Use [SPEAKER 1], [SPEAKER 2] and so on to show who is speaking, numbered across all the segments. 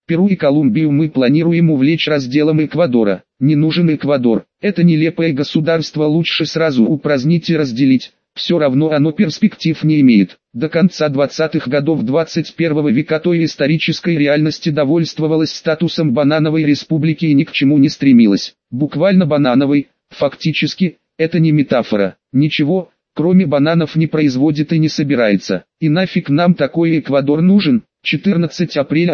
[SPEAKER 1] Перу и Колумбию мы планируем увлечь разделом Эквадора. Не нужен Эквадор. Это нелепое государство лучше сразу упразднить и разделить. Все равно оно перспектив не имеет. До конца 20-х годов 21 века той исторической реальности довольствовалась статусом банановой республики и ни к чему не стремилась. Буквально банановой, фактически, это не метафора. Ничего, кроме бананов не производит и не собирается. И нафиг нам такой Эквадор нужен? 14 апреля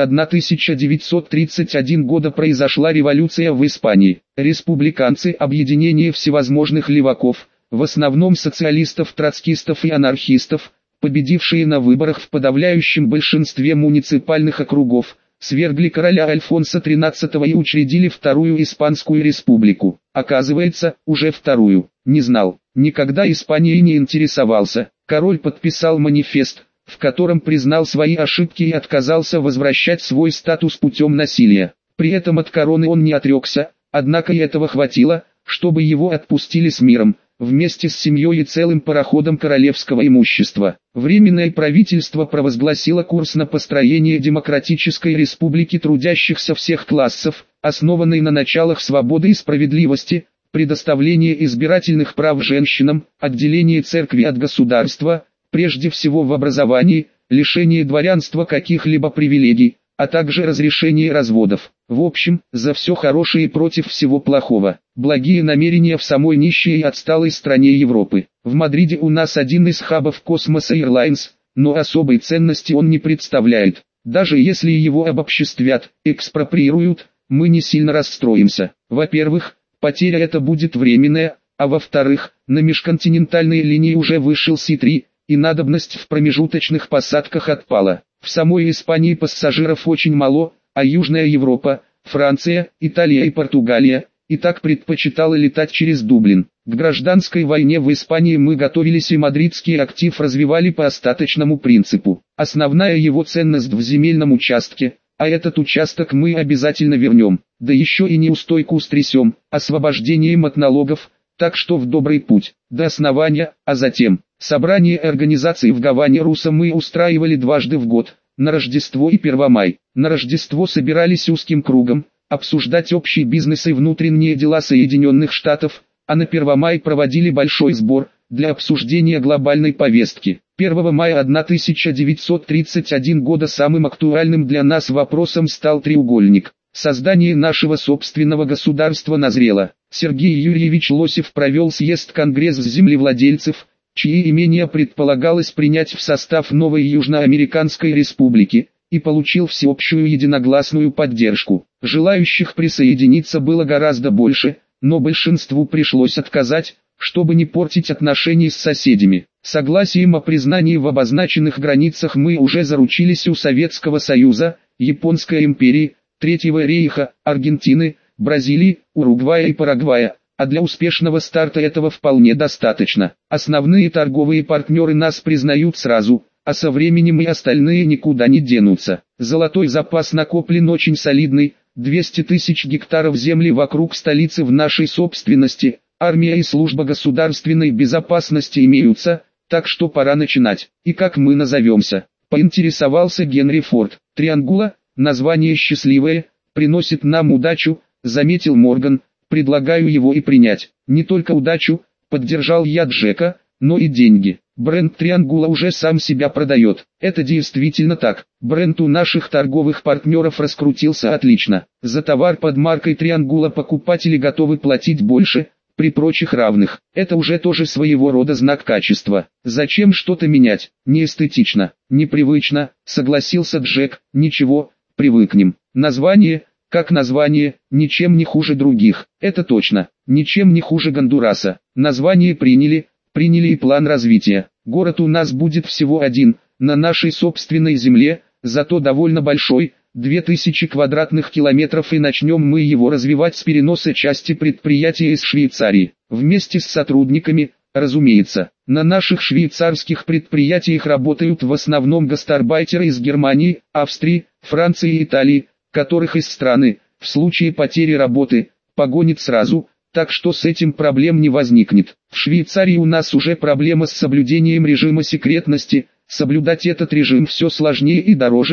[SPEAKER 1] 1931 года произошла революция в Испании. Республиканцы, объединение всевозможных леваков, в основном социалистов, троцкистов и анархистов, победившие на выборах в подавляющем большинстве муниципальных округов, свергли короля Альфонса XIII и учредили Вторую Испанскую республику. Оказывается, уже вторую. Не знал. Никогда Испанией не интересовался. Король подписал манифест, в котором признал свои ошибки и отказался возвращать свой статус путем насилия. При этом от короны он не отрекся, однако и этого хватило, чтобы его отпустили с миром, вместе с семьей и целым пароходом королевского имущества. Временное правительство провозгласило курс на построение демократической республики трудящихся всех классов, основанной на началах свободы и справедливости, предоставление избирательных прав женщинам, отделение церкви от государства, прежде всего в образовании, лишение дворянства каких-либо привилегий, а также разрешение разводов. В общем, за все хорошее и против всего плохого. Благие намерения в самой нищей и отсталой стране Европы. В Мадриде у нас один из хабов Космоса Airlines, но особой ценности он не представляет. Даже если его обобществят, экспроприируют, мы не сильно расстроимся. Во-первых, потеря эта будет временная, а во-вторых, на межконтинентальной линии уже вышел Си-3, и надобность в промежуточных посадках отпала. В самой Испании пассажиров очень мало, а Южная Европа, Франция, Италия и Португалия, и так предпочитала летать через Дублин. К гражданской войне в Испании мы готовились и мадридский актив развивали по остаточному принципу. Основная его ценность в земельном участке, а этот участок мы обязательно вернем, да еще и неустойку стрясем, освобождением от налогов, так что в добрый путь, до основания, а затем, собрание организаций в Гаване Руса мы устраивали дважды в год, на Рождество и Первомай. На Рождество собирались узким кругом, обсуждать общий бизнес и внутренние дела Соединенных Штатов, а на Первомай проводили большой сбор, для обсуждения глобальной повестки. 1 мая 1931 года самым актуальным для нас вопросом стал треугольник. Создание нашего собственного государства назрело. Сергей Юрьевич Лосев провел съезд Конгресс землевладельцев, чьи имения предполагалось принять в состав новой Южноамериканской республики, и получил всеобщую единогласную поддержку. Желающих присоединиться было гораздо больше, но большинству пришлось отказать, чтобы не портить отношения с соседями. Согласием о признании в обозначенных границах мы уже заручились у Советского Союза, Японской империи, Третьего рейха, Аргентины, Бразилии, Уругвая и Парагвая, а для успешного старта этого вполне достаточно. Основные торговые партнеры нас признают сразу, а со временем и остальные никуда не денутся. Золотой запас накоплен очень солидный, 200 тысяч гектаров земли вокруг столицы в нашей собственности, армия и служба государственной безопасности имеются, так что пора начинать. И как мы назовемся? Поинтересовался Генри Форд. Триангула? Название счастливое, приносит нам удачу, заметил Морган, предлагаю его и принять. Не только удачу, поддержал я Джека, но и деньги. Бренд Триангула уже сам себя продает. Это действительно так. Бренд у наших торговых партнеров раскрутился отлично. За товар под маркой Триангула покупатели готовы платить больше, при прочих равных. Это уже тоже своего рода знак качества. Зачем что-то менять? Неэстетично, непривычно, согласился Джек. Ничего, привыкнем. Название, как название, ничем не хуже других. Это точно, ничем не хуже Гондураса. Название приняли и план развития. Город у нас будет всего один, на нашей собственной земле, зато довольно большой, 2000 квадратных километров, и начнем мы его развивать с переноса части предприятия из Швейцарии. Вместе с сотрудниками, разумеется. На наших швейцарских предприятиях работают в основном гастарбайтеры из Германии, Австрии, Франции и Италии, которых из страны, в случае потери работы, погонит сразу, так что с этим проблем не возникнет. В Швейцарии у нас уже проблема с соблюдением режима секретности, соблюдать этот режим все сложнее и дороже,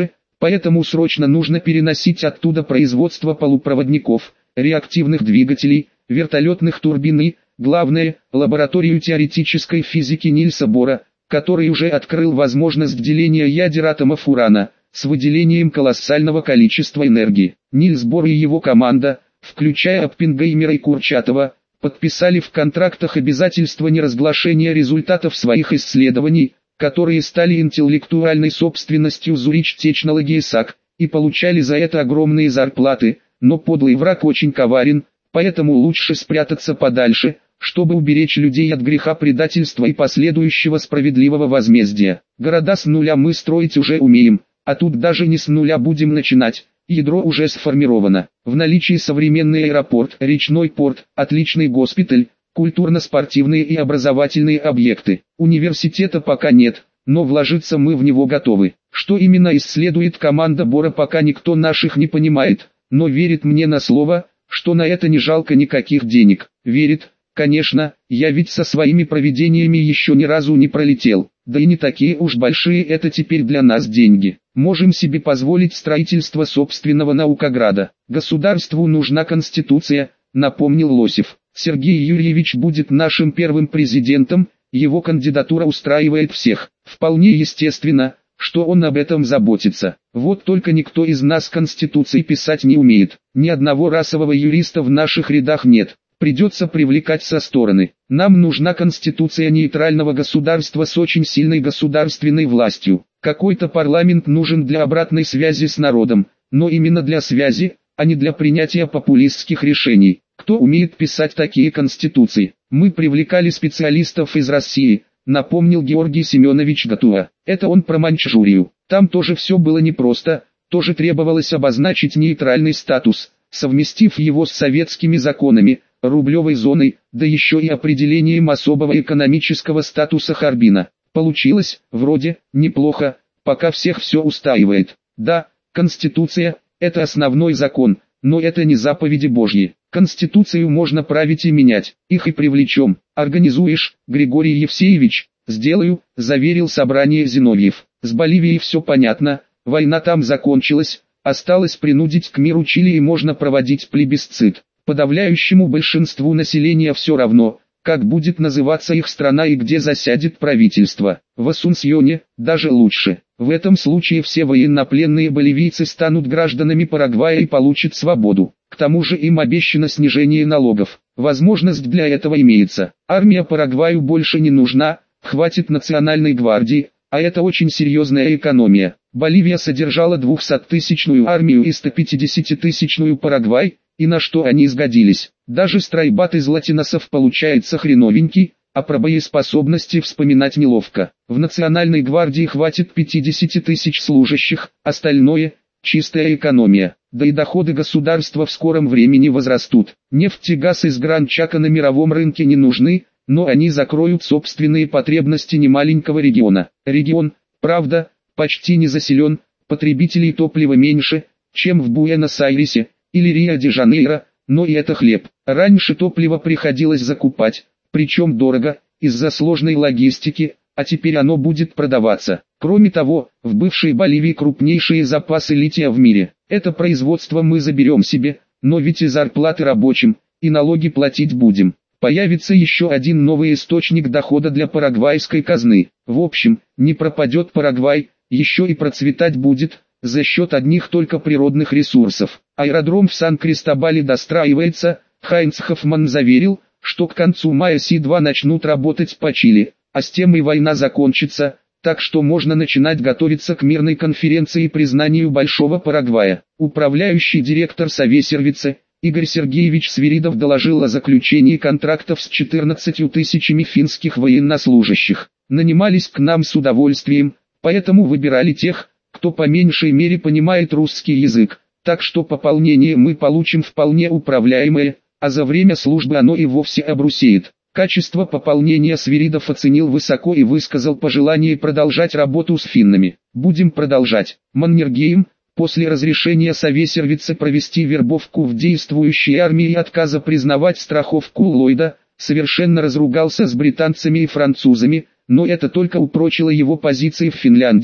[SPEAKER 1] Поэтому срочно нужно переносить оттуда производство полупроводников, реактивных двигателей, вертолетных турбин и, главное, лабораторию теоретической физики Нильса Бора, который уже открыл возможность деления ядер атомов урана, с выделением колоссального количества энергии. Нильс Бор и его команда, включая Оппенгеймера и Курчатова, подписали в контрактах обязательство неразглашения результатов своих исследований, которые стали интеллектуальной собственностью Zurich Technologies AG, и получали за это огромные зарплаты, но подлый враг очень коварен, поэтому лучше спрятаться подальше, чтобы уберечь людей от греха предательства и последующего справедливого возмездия. Города с нуля мы строить уже умеем, а тут даже не с нуля будем начинать. Ядро уже сформировано. В наличии современный аэропорт, речной порт, отличный госпиталь, культурно-спортивные и образовательные объекты. Университета пока нет, но вложиться мы в него готовы. Что именно исследует команда Бора, пока никто наших не понимает, но верит мне на слово, что на это не жалко никаких денег. Верит, конечно, я ведь со своими провидениями еще ни разу не пролетел. Да и не такие уж большие это теперь для нас деньги. Можем себе позволить строительство собственного наукограда. Государству нужна конституция, напомнил Лосев. Сергей Юрьевич будет нашим первым президентом, его кандидатура устраивает всех. Вполне естественно, что он об этом заботится. Вот только никто из нас конституции писать не умеет. Ни одного расового юриста в наших рядах нет. Придется привлекать со стороны. Нам нужна конституция нейтрального государства с очень сильной государственной властью. Какой-то парламент нужен для обратной связи с народом, но именно для связи, а не для принятия популистских решений. Кто умеет писать такие конституции? Мы привлекали специалистов из России, напомнил Георгий Семенович Гатуа. Это он про Маньчжурию. Там тоже все было непросто, тоже требовалось обозначить нейтральный статус, совместив его с советскими законами, рублевой зоной, да еще и определением особого экономического статуса Харбина. Получилось, вроде, неплохо, пока всех все устраивает. Да, Конституция – это основной закон, но это не заповеди Божьи. Конституцию можно править и менять, их и привлечем. Организуешь, Григорий Евсеевич? Сделаю, заверил собрание Зиновьев. С Боливией все понятно, война там закончилась, осталось принудить к миру Чили и можно проводить плебисцит. Подавляющему большинству населения все равно, как будет называться их страна и где засядет правительство. В Асунсьоне, даже лучше. В этом случае все военнопленные боливийцы станут гражданами Парагвая и получат свободу. К тому же им обещано снижение налогов. Возможность для этого имеется. Армия Парагваю больше не нужна, хватит национальной гвардии, а это очень серьезная экономия. Боливия содержала 200-тысячную армию и 150-тысячную Парагвай, и на что они сгодились. Даже стройбат из латиносов получается хреновенький, а про боеспособности вспоминать неловко. В Национальной гвардии хватит 50 тысяч служащих, остальное – чистая экономия. Да и доходы государства в скором времени возрастут. Нефть и газ из Гранд-Чака на мировом рынке не нужны, но они закроют собственные потребности немаленького региона. Регион, правда, почти не заселен, потребителей топлива меньше, чем в Буэнос-Айресе или Рио-де-Жанейро, но и это хлеб. Раньше топливо приходилось закупать, причем дорого, из-за сложной логистики, а теперь оно будет продаваться. Кроме того, в бывшей Боливии крупнейшие запасы лития в мире. Это производство мы заберем себе, но ведь и зарплаты рабочим, и налоги платить будем. Появится еще один новый источник дохода для парагвайской казны. В общем, не пропадет Парагвай, еще и процветать будет, за счет одних только природных ресурсов. Аэродром в Сан-Кристобале достраивается, Хайнц Хоффман заверил, что к концу мая Си-2 начнут работать по Чили, а с тем и война закончится, так что можно начинать готовиться к мирной конференции и признанию Большого Парагвая. Управляющий директор Совесервица, Игорь Сергеевич Свиридов доложил о заключении контрактов с 14 тысячами финских военнослужащих. Нанимались к нам с удовольствием, поэтому выбирали тех, кто по меньшей мере понимает русский язык, так что пополнение мы получим вполне управляемое, а за время службы оно и вовсе обрусеет. Качество пополнения Свиридов оценил высоко и высказал пожелание продолжать работу с финнами. Будем продолжать. Маннергейм, после разрешения Совесервица провести вербовку в действующей армии и отказа признавать страховку Ллойда, совершенно разругался с британцами и французами, но это только упрочило его позиции в Финляндии,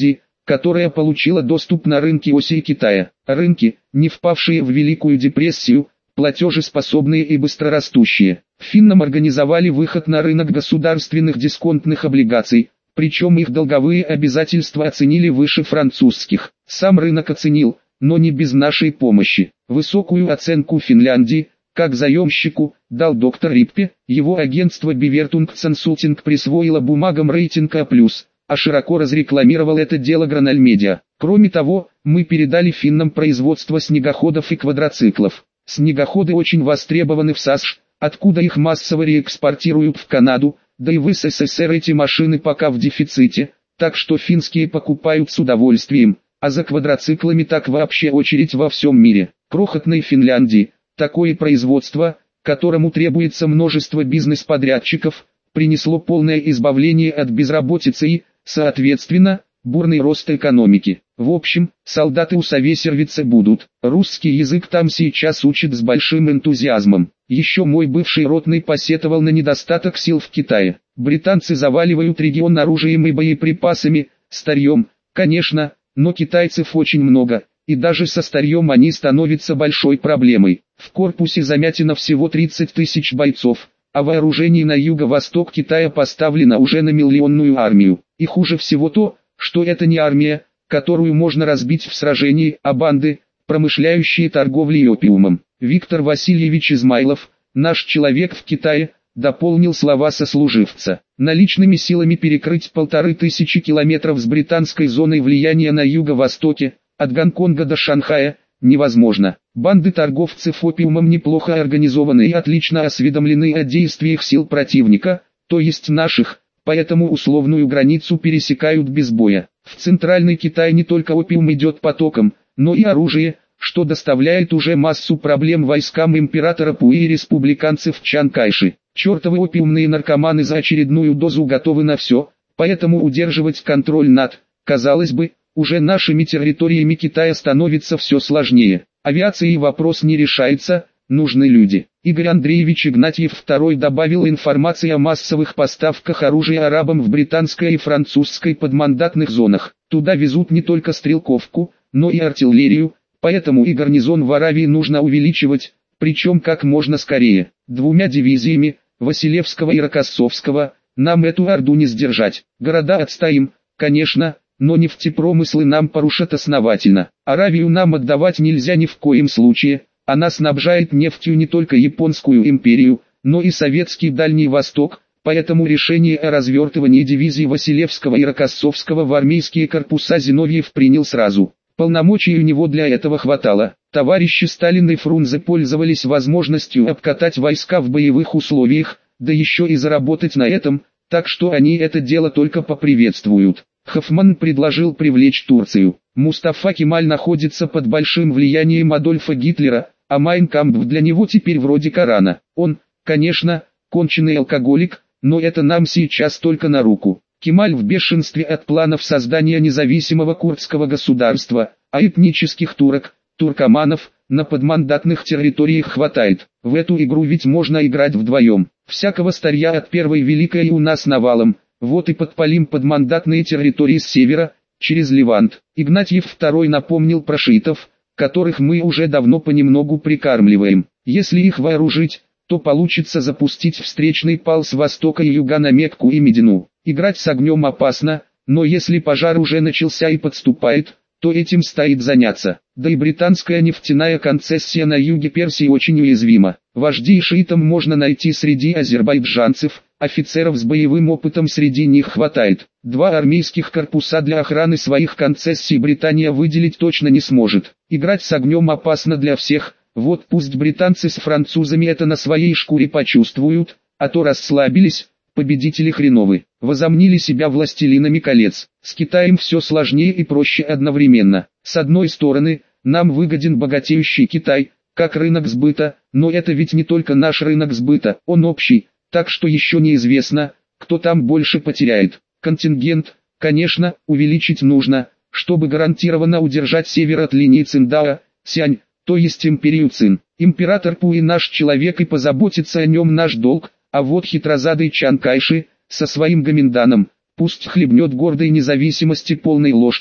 [SPEAKER 1] которая получила доступ на рынки оси Китая. Рынки, не впавшие в Великую депрессию, платежеспособные и быстрорастущие. Финнам организовали выход на рынок государственных дисконтных облигаций, причем их долговые обязательства оценили выше французских. Сам рынок оценил, но не без нашей помощи. Высокую оценку Финляндии, как заемщику, дал доктор Риппе. Его агентство Bevertung Consulting присвоило бумагам рейтинг А+, а широко разрекламировал это дело Граналь Медиа. Кроме того, мы передали финнам производство снегоходов и квадроциклов. Снегоходы очень востребованы в САСШ, откуда их массово реэкспортируют в Канаду, да и в СССР эти машины пока в дефиците, так что финские покупают с удовольствием, а за квадроциклами так вообще очередь во всем мире. Крохотной Финляндии, такое производство, которому требуется множество бизнес-подрядчиков, принесло полное избавление от безработицы и, соответственно, бурный рост экономики. В общем, солдаты усовесервиться будут. Русский язык там сейчас учат с большим энтузиазмом. Еще мой бывший ротный посетовал на недостаток сил в Китае. Британцы заваливают регион оружием и боеприпасами, старьем, конечно, но китайцев очень много, и даже со старьем они становятся большой проблемой. В корпусе замятина всего 30 тысяч бойцов, а вооружение на юго-восток Китая поставлено уже на миллионную армию. И хуже всего то, что это не армия, которую можно разбить в сражении, а банды, промышляющие торговлей опиумом. Виктор Васильевич Измайлов, наш человек в Китае, дополнил слова сослуживца. Наличными силами перекрыть 1500 километров с британской зоной влияния на юго-востоке, от Гонконга до Шанхая, невозможно. Банды торговцев опиумом неплохо организованы и отлично осведомлены о действиях сил противника, то есть наших, поэтому условную границу пересекают без боя. В центральный Китай не только опиум идет потоком, но и оружие, что доставляет уже массу проблем войскам императора Пуи и республиканцев Чан Кайши. Чертовы опиумные наркоманы за очередную дозу готовы на все, поэтому удерживать контроль над, казалось бы, уже нашими территориями Китая становится все сложнее. Авиацией вопрос не решается, нужны люди. Игорь Андреевич Игнатьев II добавил информации о массовых поставках оружия арабам в британской и французской подмандатных зонах. Туда везут не только стрелковку, но и артиллерию, поэтому и гарнизон в Аравии нужно увеличивать, причем как можно скорее. 2 дивизиями, Василевского и Рокоссовского, нам эту орду не сдержать. Города отстоим, конечно, но нефтепромыслы нам порушат основательно. Аравию нам отдавать нельзя ни в коем случае. Она снабжает нефтью не только Японскую империю, но и Советский Дальний Восток, поэтому решение о развертывании дивизий Василевского и Рокоссовского в армейские корпуса Зиновьев принял сразу. Полномочий у него для этого хватало. Товарищи Сталин и Фрунзе пользовались возможностью обкатать войска в боевых условиях, да еще и заработать на этом, так что они это дело только поприветствуют. Хоффман предложил привлечь Турцию. Мустафа Кемаль находится под большим влиянием Адольфа Гитлера, а Майн Кампф для него теперь вроде Корана. Он, конечно, конченый алкоголик, но это нам сейчас только на руку. Кемаль в бешенстве от планов создания независимого курдского государства, а этнических турок, туркоманов, на подмандатных территориях хватает. В эту игру ведь можно играть вдвоем. Всякого старья от Первой Великой у нас навалом. Вот и подпалим подмандатные территории с севера, через Левант. Игнатьев II напомнил про шиитов, которых мы уже давно понемногу прикармливаем. Если их вооружить, то получится запустить встречный пал с востока и юга на Мекку и Медину. Играть с огнем опасно, но если пожар уже начался и подступает, то этим стоит заняться. Да и британская нефтяная концессия на юге Персии очень уязвима. Вождей шиитам можно найти среди азербайджанцев, офицеров с боевым опытом среди них хватает. 2 армейских корпуса для охраны своих концессий Британия выделить точно не сможет. Играть с огнем опасно для всех, вот пусть британцы с французами это на своей шкуре почувствуют, а то расслабились, победители хреновы. Возомнили себя властелинами колец. С Китаем все сложнее и проще одновременно. С одной стороны, нам выгоден богатеющий Китай, как рынок сбыта, но это ведь не только наш рынок сбыта, он общий. Так что еще неизвестно, кто там больше потеряет. Контингент, конечно, увеличить нужно, чтобы гарантированно удержать север от линии Циндао, Сянь, то есть империю Цин. Император Пуи наш человек и позаботится о нем наш долг, а вот хитрозадый Чан Кайши, со своим гоменданом, пусть хлебнет гордой независимости полной ложкой.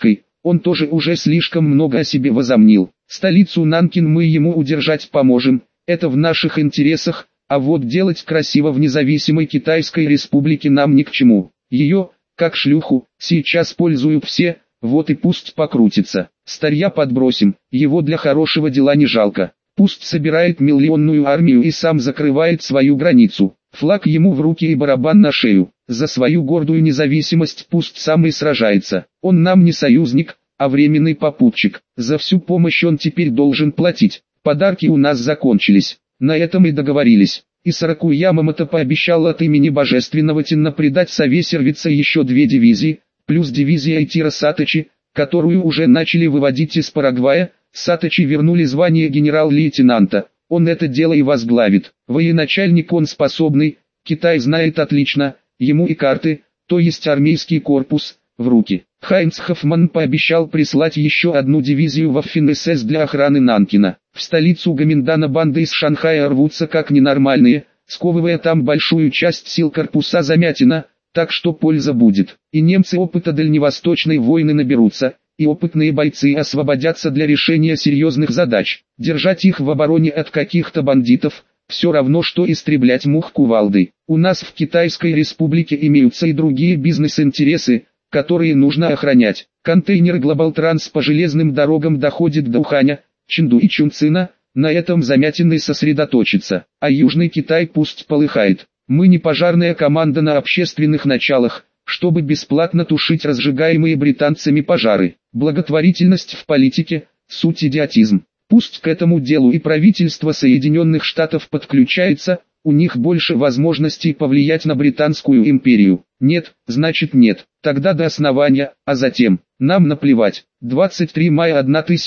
[SPEAKER 1] Он тоже уже слишком много о себе возомнил. Столицу Нанкин мы ему удержать поможем, это в наших интересах, а вот делать красиво в независимой Китайской Республике нам ни к чему. Ее, как шлюху, сейчас пользуют все, вот и пусть покрутится. Старья подбросим, его для хорошего дела не жалко. Пусть собирает миллионную армию и сам закрывает свою границу. Флаг ему в руки и барабан на шею. За свою гордую независимость пусть сам и сражается. Он нам не союзник, а временный попутчик. За всю помощь он теперь должен платить. Подарки у нас закончились. На этом и договорились. И Сороку Ямамото пообещал от имени Божественного Тенна придать Сове Сервица еще 2 дивизии, плюс дивизия Айтира Саточи, которую уже начали выводить из Парагвая. Саточи вернули звание генерал-лейтенанта. Он это дело и возглавит. Военачальник он способный, Китай знает отлично, ему и карты, то есть армейский корпус, в руки. Хайнц Хоффман пообещал прислать еще 1 дивизию Waffen-СС для охраны Нанкина. В столицу Гоминдана банды из Шанхая рвутся как ненормальные, сковывая там большую часть сил корпуса Замятина, так что польза будет. И немцы опыта дальневосточной войны наберутся, и опытные бойцы освободятся для решения серьезных задач. Держать их в обороне от каких-то бандитов, все равно что истреблять мух кувалдой. У нас в Китайской Республике имеются и другие бизнес-интересы, которые нужно охранять. Контейнер Global Trans по железным дорогам доходит до Уханя, Чэнду и Чунцина, на этом Замятиной сосредоточится. А Южный Китай пусть полыхает. Мы не пожарная команда на общественных началах, чтобы бесплатно тушить разжигаемые британцами пожары. Благотворительность в политике – суть идиотизм. Пусть к этому делу и правительство Соединенных Штатов подключается, у них больше возможностей повлиять на Британскую империю. Нет, значит нет, тогда до основания, а затем, нам наплевать. 23 мая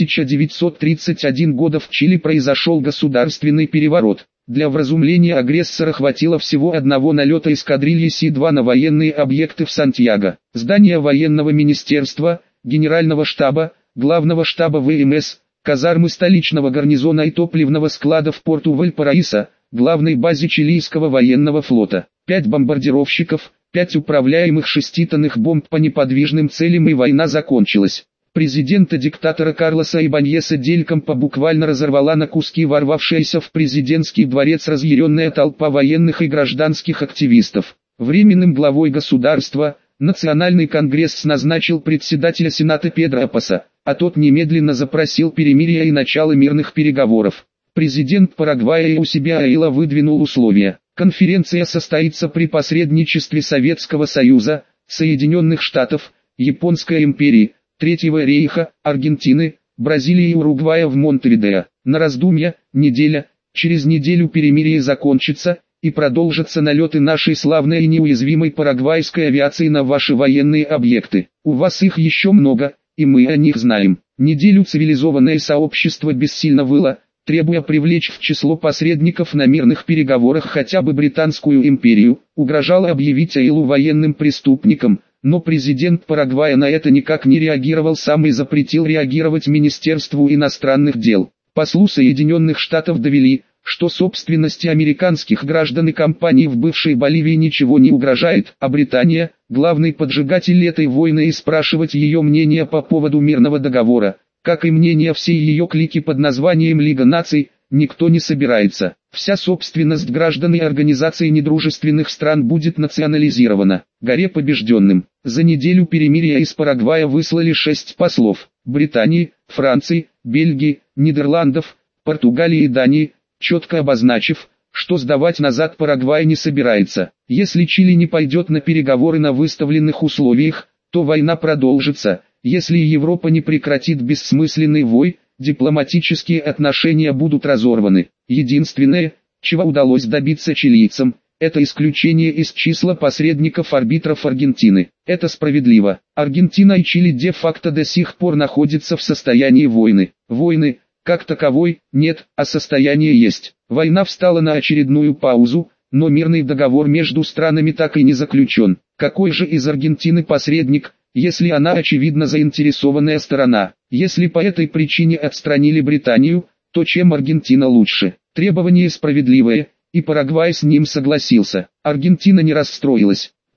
[SPEAKER 1] 1931 года в Чили произошел государственный переворот. Для вразумления агрессора хватило всего одного налета эскадрильи Си-2 на военные объекты в Сантьяго. Здание военного министерства, генерального штаба, главного штаба ВМС, казармы столичного гарнизона и топливного склада в порту Вальпараисо, главной базе чилийского военного флота. 5 бомбардировщиков, 5 управляемых шеститонных бомб по неподвижным целям, и война закончилась. Президента-диктатора Карлоса Ибаньеса Дель Кампо буквально разорвала на куски ворвавшаяся в президентский дворец разъяренная толпа военных и гражданских активистов. Временным главой государства Национальный конгресс назначил председателя Сената Педро Апаса, а тот немедленно запросил перемирия и начало мирных переговоров. Президент Парагвая Эусебио Аила выдвинул условия. Конференция состоится при посредничестве Советского Союза, Соединенных Штатов, Японской империи, Третьего рейха, Аргентины, Бразилии и Уругвая в Монтевидео. На раздумья, неделя, через неделю перемирие закончится, и продолжатся налеты нашей славной и неуязвимой парагвайской авиации на ваши военные объекты. У вас их еще много, и мы о них знаем. Неделю цивилизованное сообщество бессильно выло, требуя привлечь в число посредников на мирных переговорах хотя бы Британскую империю, угрожало объявить Аилу военным преступником. Но президент Парагвая на это никак не реагировал, сам и запретил реагировать Министерству иностранных дел. Послу Соединенных Штатов довели, что собственности американских граждан и компаний в бывшей Боливии ничего не угрожает, а Британия, главный поджигатель этой войны, и спрашивать ее мнение по поводу мирного договора, как и мнение всей ее клики под названием Лига наций, никто не собирается. Вся собственность граждан и организаций недружественных стран будет национализирована. Горе побежденным. За неделю перемирия из Парагвая выслали 6 послов. Британии, Франции, Бельгии, Нидерландов, Португалии и Дании, четко обозначив, что сдавать назад Парагвай не собирается. Если Чили не пойдет на переговоры на выставленных условиях, то война продолжится. Если Европа не прекратит бессмысленный вой, дипломатические отношения будут разорваны. Единственное, чего удалось добиться чилийцам, это исключение из числа посредников-арбитров Аргентины. Это справедливо. Аргентина и Чили де-факто до сих пор находятся в состоянии войны. Войны, как таковой, нет, а состояние есть. Война встала на очередную паузу, но мирный договор между странами так и не заключен. Какой же из Аргентины посредник, если она очевидно заинтересованная сторона? Если по этой причине отстранили Британию, то чем Аргентина лучше? Требование справедливое, и Парагвай с ним согласился. Аргентина не расстроилась.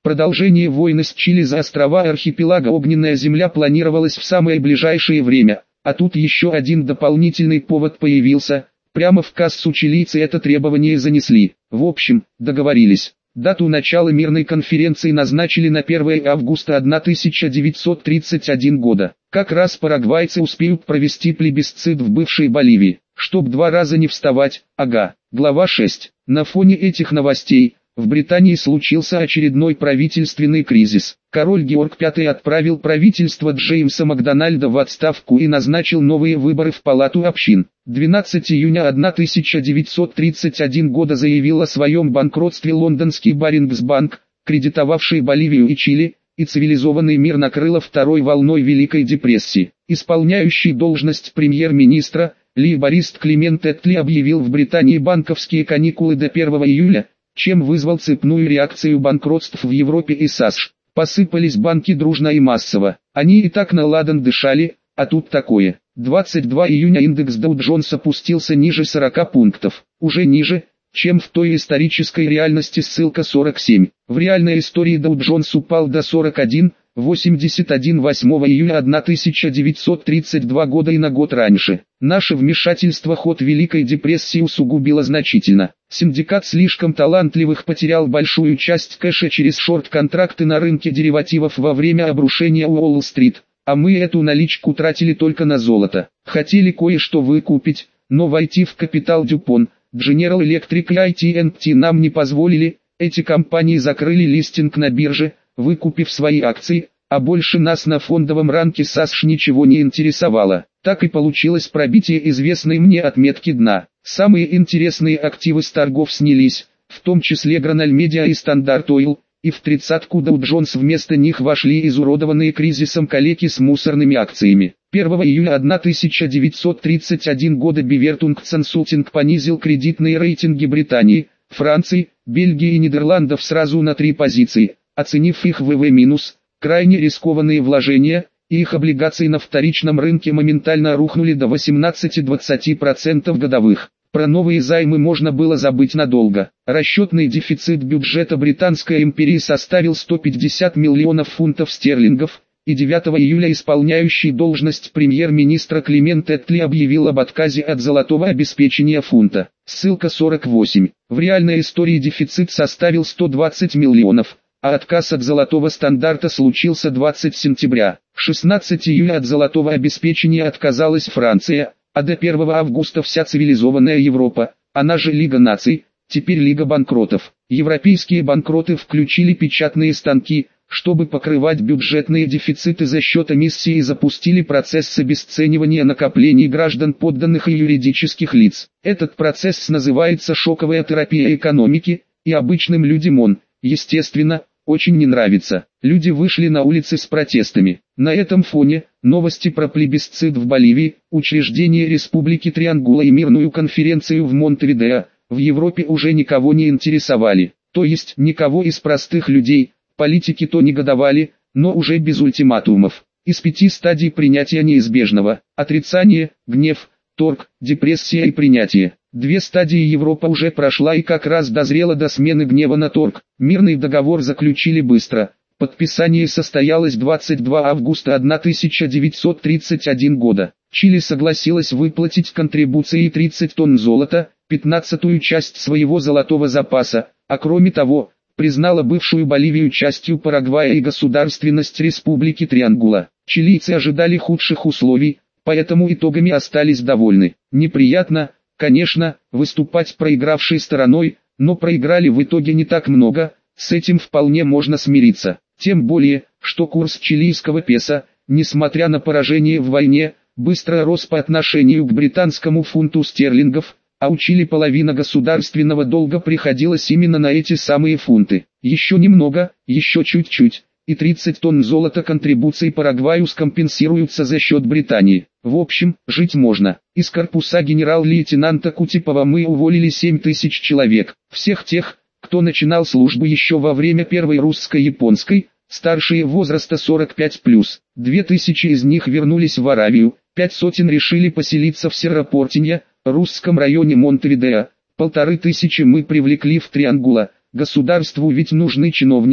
[SPEAKER 1] Продолжение войны с Чили за острова архипелага Огненная Земля планировалось в самое ближайшее время, а тут еще один дополнительный повод появился, прямо в кассу чилийцы это требование занесли. В общем, договорились. Дату начала мирной конференции назначили на 1 августа 1931 года. Как раз парагвайцы успеют провести плебисцит в бывшей Боливии, чтоб 2 раза не вставать. Ага. Глава 6. На фоне этих новостей, в Британии случился очередной правительственный кризис. Король Георг V отправил правительство Джеймса Макдональда в отставку и назначил новые выборы в Палату общин. 12 июня 1931 года заявил о своем банкротстве лондонский Барингс-банк, кредитовавший Боливию и Чили, и цивилизованный мир накрыло второй волной Великой депрессии. Исполняющий должность премьер-министра, лейборист Климент Этли объявил в Британии банковские каникулы до 1 июля, чем вызвал цепную реакцию банкротств в Европе и САСШ. Посыпались банки дружно и массово. Они и так на ладан дышали, а тут такое. 22 июня индекс Dow Jones опустился ниже 40 пунктов. Уже ниже, чем в той исторической реальности, ссылка 47. В реальной истории Dow Jones упал до 41,81 8 июля 1932 года и на год раньше. Наше вмешательство ход Великой депрессии усугубило значительно. Синдикат слишком талантливых потерял большую часть кэша через шорт-контракты на рынке деривативов во время обрушения Уолл-стрит, а мы эту наличку тратили только на золото. Хотели кое-что выкупить, но войти в капитал Дюпон, General Electric и AT&T нам не позволили. Эти компании закрыли листинг на бирже, выкупив свои акции, а больше нас на фондовом рынке САСШ ничего не интересовало. Так и получилось пробитие известной мне отметки дна. Самые интересные активы с торгов снялись, в том числе Granal Media и Standard Oil, и в 30-ку Dow Jones вместо них вошли изуродованные кризисом коллеги с мусорными акциями. 1 июля 1931 года Bevertung Consulting понизил кредитные рейтинги Британии, Франции, Бельгии и Нидерландов сразу на 3 позиции, оценив их ВВ-, крайне рискованные вложения, и их облигации на вторичном рынке моментально рухнули до 18-20% годовых. Про новые займы можно было забыть надолго. Расчетный дефицит бюджета Британской империи составил 150 миллионов фунтов стерлингов, и 9 июля исполняющий должность премьер-министра Климент Этли объявил об отказе от золотого обеспечения фунта. Ссылка 48. В реальной истории дефицит составил 120 миллионов, а отказ от золотого стандарта случился 20 сентября. 16 июля от золотого обеспечения отказалась Франция, а до 1 августа вся цивилизованная Европа, она же Лига наций, теперь Лига банкротов. Европейские банкроты включили печатные станки, чтобы покрывать бюджетные дефициты за счет эмиссии, и запустили процесс обесценивания накоплений граждан, подданных и юридических лиц. Этот процесс называется шоковая терапия экономики, и обычным людям он, естественно, очень не нравится. Люди вышли на улицы с протестами. На этом фоне, новости про плебисцит в Боливии, учреждение Республики Триангула и мирную конференцию в Монтевидео, в Европе уже никого не интересовали. То есть никого из простых людей. Политики то негодовали, но уже без ультиматумов. Из 5 стадий принятия неизбежного: отрицание, гнев, торг, депрессия и принятие. 2 стадии Европа уже прошла и как раз дозрела до смены гнева на торг. Мирный договор заключили быстро. Подписание состоялось 22 августа 1931 года. Чили согласилась выплатить контрибуции 30 тонн золота, 15-ю часть своего золотого запаса, а кроме того, признала бывшую Боливию частью Парагвая и государственность Республики Триангула. Чилийцы ожидали худших условий, поэтому итогами остались довольны. Неприятно, конечно, выступать проигравшей стороной, но проиграли в итоге не так много, с этим вполне можно смириться. Тем более, что курс чилийского песо, несмотря на поражение в войне, быстро рос по отношению к британскому фунту стерлингов, а у Чили половина государственного долга приходилась именно на эти самые фунты. Еще немного, еще чуть-чуть, и 30 тонн золота контрибуций Парагваю скомпенсируются за счет Британии. В общем, жить можно. Из корпуса генерал-лейтенанта Кутипова мы уволили 7000 человек. Всех тех, кто начинал службу еще во время Первой русско-японской, старшие возраста 45+. 2000 из них вернулись в Аравию, 500 решили поселиться в Серра-Портинья, русском районе Монтевидео, 1500 мы привлекли в Триангула. Государству ведь нужны чиновники,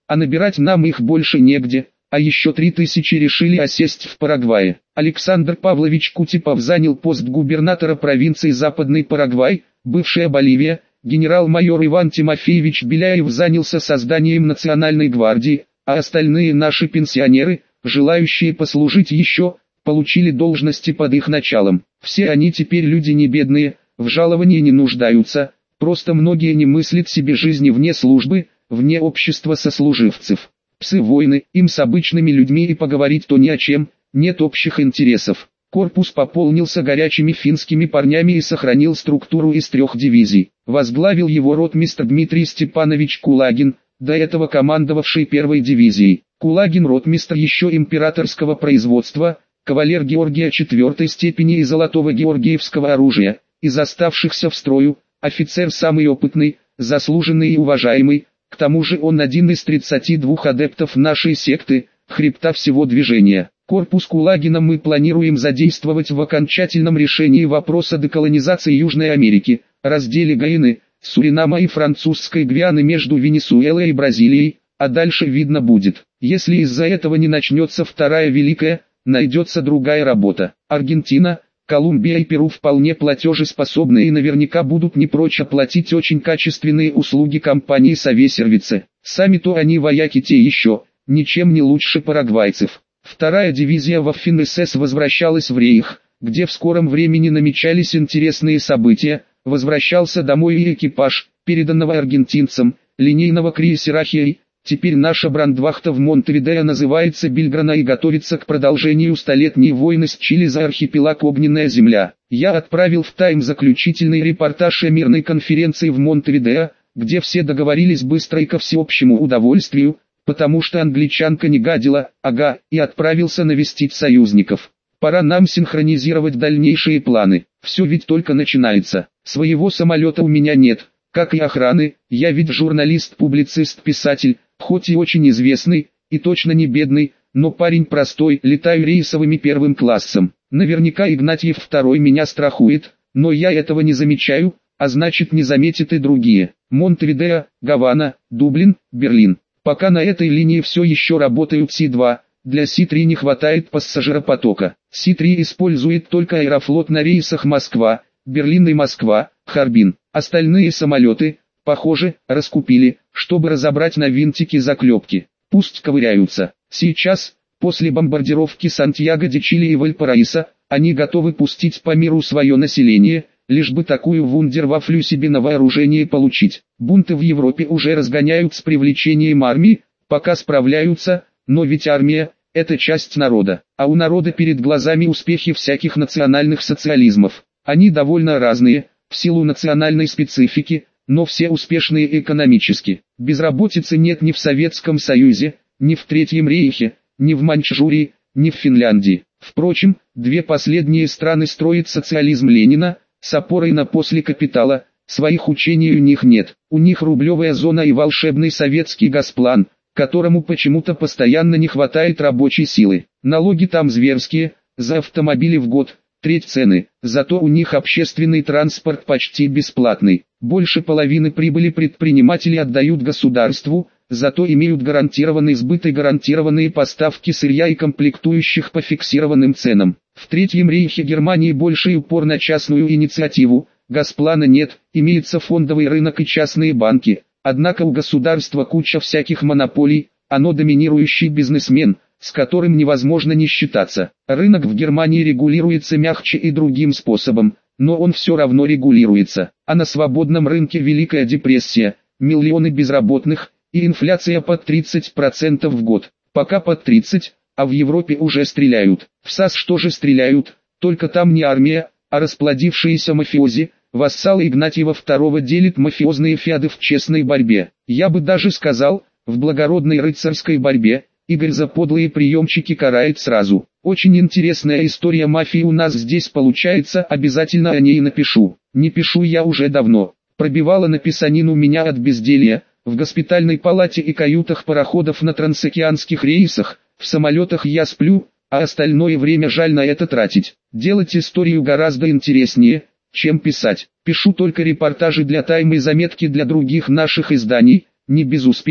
[SPEAKER 1] а набирать нам их больше негде, а еще 3000 решили осесть в Парагвае. Александр Павлович Кутепов занял пост губернатора провинции Западный Парагвай, бывшая Боливия. Генерал-майор Иван Тимофеевич Беляев занялся созданием Национальной гвардии, а остальные наши пенсионеры, желающие послужить еще, получили должности под их началом. Все они теперь люди не бедные, в жаловании не нуждаются, просто многие не мыслят себе жизни вне службы, вне общества сослуживцев. Псы-воины, им с обычными людьми и поговорить-то ни о чем, нет общих интересов. Корпус пополнился горячими финскими парнями и сохранил структуру из 3 дивизий. Возглавил его ротмистр Дмитрий Степанович Кулагин, до этого командовавший 1-й дивизией. Кулагин ротмистр еще императорского производства, кавалер Георгия 4-й степени и золотого георгиевского оружия, из оставшихся в строю, офицер самый опытный, заслуженный и уважаемый, к тому же он один из 32 адептов нашей секты, хребта всего движения. Корпус Кулагина мы планируем задействовать в окончательном решении вопроса деколонизации Южной Америки, разделе Гайаны, Суринама и французской Гвианы между Венесуэлой и Бразилией, а дальше видно будет. Если из-за этого не начнется Вторая Великая, найдется другая работа. Аргентина, Колумбия и Перу вполне платежеспособны и наверняка будут не прочь оплатить очень качественные услуги компании Совесервице. Сами-то они вояки те еще, ничем не лучше парагвайцев. 2-я дивизия Waffen-СС возвращалась в Рейх, где в скором времени намечались интересные события. Возвращался домой и экипаж, переданного аргентинцам, линейного крейсера «Хей». Теперь наша брандвахта в Монтевидео называется Бельграна и готовится к продолжению столетней войны с Чили за архипелаг Огненная Земля. Я отправил в Тайм заключительный репортаж о мирной конференции в Монтевидео, где все договорились быстро и ко всеобщему удовольствию, потому что англичанка не гадила, и отправился навестить союзников. Пора нам синхронизировать дальнейшие планы, все ведь только начинается. Своего самолета у меня нет, как и охраны, я ведь журналист-публицист-писатель, хоть и очень известный, и точно не бедный, но парень простой, летаю рейсовыми 1-м классом. Наверняка Игнатьев II меня страхует, но я этого не замечаю, а значит не заметят и другие. Монтевидео, Гавана, Дублин, Берлин. Пока на этой линии все еще работают Си-2, для Си-3 не хватает пассажиропотока. Си-3 использует только Аэрофлот на рейсах Москва, Берлин и Москва, Харбин. Остальные самолеты, похоже, раскупили, чтобы разобрать на винтики заклепки. Пусть ковыряются. Сейчас, после бомбардировки Сантьяго-де-Чили и Вальпараисо, они готовы пустить по миру свое население, лишь бы такую вундервафлю себе на вооружение получить. Бунты в Европе уже разгоняют с привлечением армии, пока справляются, но ведь армия – это часть народа, а у народа перед глазами успехи всяких национальных социализмов. Они довольно разные, в силу национальной специфики, но все успешные экономически. Безработицы нет ни в Советском Союзе, ни в Третьем Рейхе, ни в Маньчжурии, ни в Финляндии. Впрочем, 2 последние страны строят социализм Ленина, с опорой на после капитала, своих учений у них нет. У них рублевая зона и волшебный советский газплан, которому почему-то постоянно не хватает рабочей силы. Налоги там зверские, за автомобили в год, треть цены, зато у них общественный транспорт почти бесплатный. Больше половины прибыли предприниматели отдают государству, зато имеют гарантированный сбыт и гарантированные поставки сырья и комплектующих по фиксированным ценам. В Третьем Рейхе Германии больший упор на частную инициативу, газплана нет, имеется фондовый рынок и частные банки, однако у государства куча всяких монополий, оно доминирующий бизнесмен, с которым невозможно не считаться. Рынок в Германии регулируется мягче и другим способом, но он все равно регулируется, а на свободном рынке Великая депрессия, миллионы безработных, и инфляция под 30% в год, пока под 30%, а в Европе уже стреляют. В САС что же стреляют, только там не армия, а расплодившиеся мафиози, вассалы Игнатьева II делят мафиозные феоды в честной борьбе. Я бы даже сказал, в благородной рыцарской борьбе, Игорь за подлые приемчики карает сразу. Очень интересная история мафии у нас здесь получается, обязательно о ней напишу. Не пишу я уже давно. Пробивала на писанину меня от безделья, в госпитальной палате и каютах пароходов на трансокеанских рейсах, в самолетах я сплю, а остальное время жаль на это тратить. Делать историю гораздо интереснее, чем писать. Пишу только репортажи для Тайм и заметки для других наших изданий, не без успеха,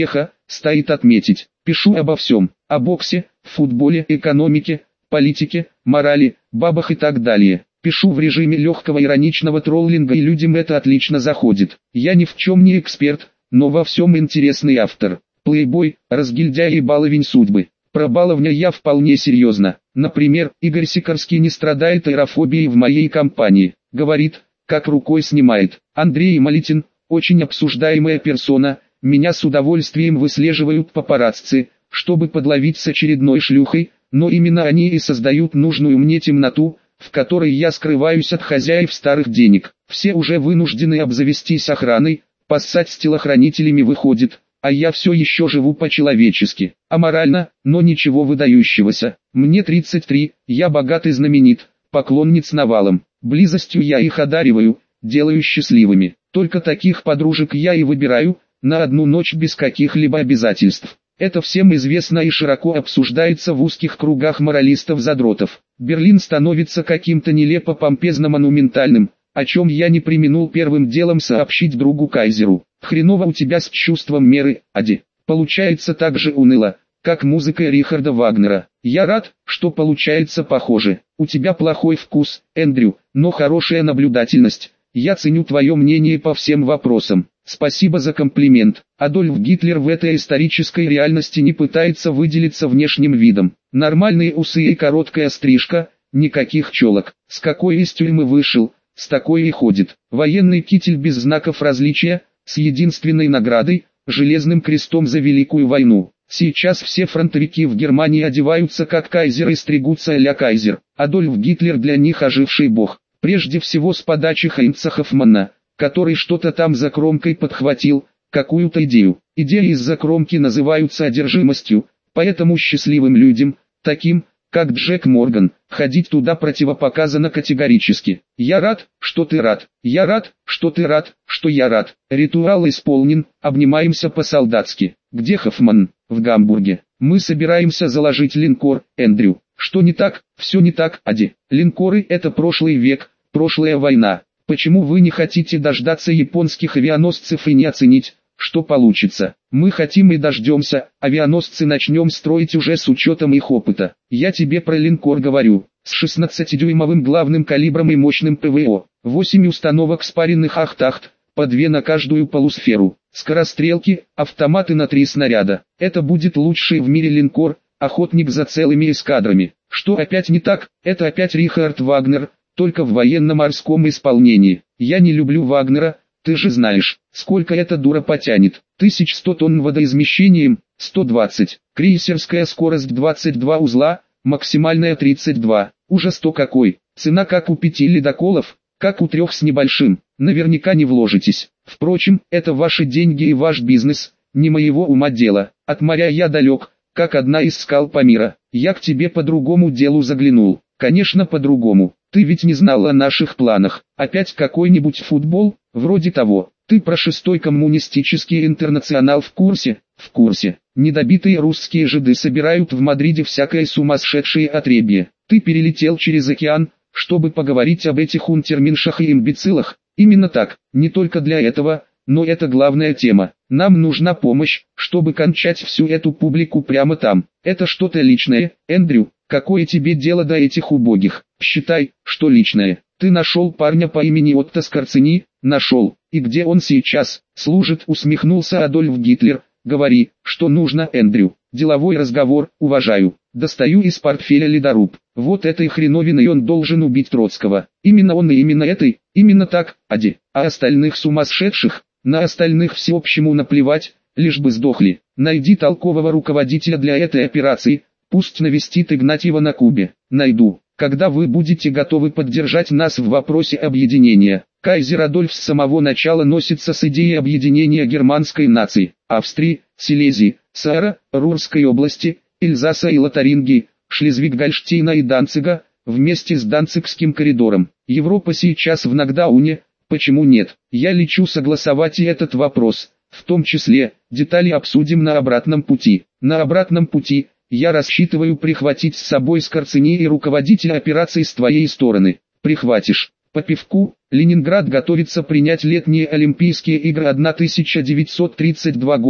[SPEAKER 1] стоит отметить. Пишу обо всем, о боксе, футболе, экономике, политике, морали, бабах и так далее. Пишу в режиме легкого ироничного троллинга, и людям это отлично заходит. Я ни в чем не эксперт, но во всем интересный автор. Плейбой, разгильдяй и баловень судьбы. Про баловня я вполне серьезно. Например, Игорь Сикорский не страдает аэрофобией в моей компании. Говорит, как рукой снимает. Андрей Малитин, очень обсуждаемая персона, меня с удовольствием выслеживают папарацци, чтобы подловить с очередной шлюхой, но именно они и создают нужную мне темноту, в которой я скрываюсь от хозяев старых денег. Все уже вынуждены обзавестись охраной, поссать с телохранителями выходит, а я все еще живу по-человечески. Аморально, но ничего выдающегося. Мне 33, я богат и знаменит, поклонниц навалом. Близостью я их одариваю, делаю счастливыми. Только таких подружек я и выбираю, на одну ночь без каких-либо обязательств. Это всем известно и широко обсуждается в узких кругах моралистов-задротов. Берлин становится каким-то нелепо помпезно-монументальным, о чем я не преминул первым делом сообщить другу Кайзеру. Хреново у тебя с чувством меры, Ади. Получается так же уныло, как музыка Рихарда Вагнера. Я рад, что получается похоже. У тебя плохой вкус, Эндрю, но хорошая наблюдательность. Я ценю твое мнение по всем вопросам. Спасибо за комплимент. Адольф Гитлер в этой исторической реальности не пытается выделиться внешним видом. Нормальные усы и короткая стрижка, никаких челок. С какой из тюрьмы вышел, с такой и ходит. Военный китель без знаков различия, с единственной наградой, железным крестом за Великую войну. Сейчас все фронтовики в Германии одеваются как кайзер и стригутся а-ля кайзер. Адольф Гитлер для них оживший бог. Прежде всего с подачи Хайнца Хоффмана, который что-то там за кромкой подхватил, какую-то идею. Идеи из-за кромки называются одержимостью, поэтому счастливым людям, таким, как Джек Морган, ходить туда противопоказано категорически. Я рад, что ты рад. Я рад, что ты рад, что я рад. Ритуал исполнен, обнимаемся по-солдатски. Где Хоффман? В Гамбурге. Мы собираемся заложить линкор, Эндрю. Что не так? Все не так, Ади. Линкоры — это прошлый век, прошлая война. Почему вы не хотите дождаться японских авианосцев и не оценить, что получится? Мы хотим и дождемся, авианосцы начнем строить уже с учетом их опыта. Я тебе про линкор говорю, с 16-дюймовым главным калибром и мощным ПВО, 8 установок спаренных ахтахт, по 2 на каждую полусферу, скорострелки, автоматы на 3 снаряда. Это будет лучший в мире линкор, охотник за целыми эскадрами. Что опять не так? Это опять Рихард Вагнер, только в военно-морском исполнении. Я не люблю Вагнера, ты же знаешь, сколько эта дура потянет. 1100 тонн водоизмещением, 120. Крейсерская скорость 22 узла, максимальная 32. Ужас-то какой. Цена как у 5 ледоколов, как у 3 с небольшим. Наверняка не вложитесь. Впрочем, это ваши деньги и ваш бизнес, не моего ума дело. От моря я далек, как одна из скал Памира. Я к тебе по другому делу заглянул. Конечно, по-другому. Ты ведь не знал о наших планах. Опять какой-нибудь футбол, вроде того. Ты про 6-й коммунистический интернационал в курсе? В курсе. Недобитые русские жиды собирают в Мадриде всякое сумасшедшее отребье. Ты перелетел через океан, чтобы поговорить об этих унтерменшах и имбецилах. Именно так. Не только для этого, но это главная тема. Нам нужна помощь, чтобы кончать всю эту публику прямо там. Это что-то личное, Эндрю. Какое тебе дело до этих убогих? Считай, что личное. Ты нашел парня по имени Отто Скорцени? Нашел. И где он сейчас? Служит, усмехнулся Адольф Гитлер. Говори, что нужно, Эндрю. Деловой разговор, уважаю. Достаю из портфеля ледоруб. Вот этой хреновиной он должен убить Троцкого. Именно он и именно этой, именно так, Ади. А остальных сумасшедших? На остальных всеобщему наплевать, лишь бы сдохли. Найди толкового руководителя для этой операции. Пусть навестит Игнатьева на Кубе. Найду. Когда вы будете готовы поддержать нас в вопросе объединения? Кайзер Адольф с самого начала носится с идеей объединения германской нации, Австрии, Силезии, Саара, Рурской области, Эльзаса и Лотарингии, Шлезвиг-Гольштейна и Данцига, вместе с Данцигским коридором. Европа сейчас в нокдауне, почему нет? Я лечу согласовать и этот вопрос, в том числе, детали обсудим на обратном пути. На обратном пути я рассчитываю прихватить с собой Скорцени и руководителя операции с твоей стороны. Прихватишь. По пивку, Ленинград готовится принять летние Олимпийские игры 1932 года,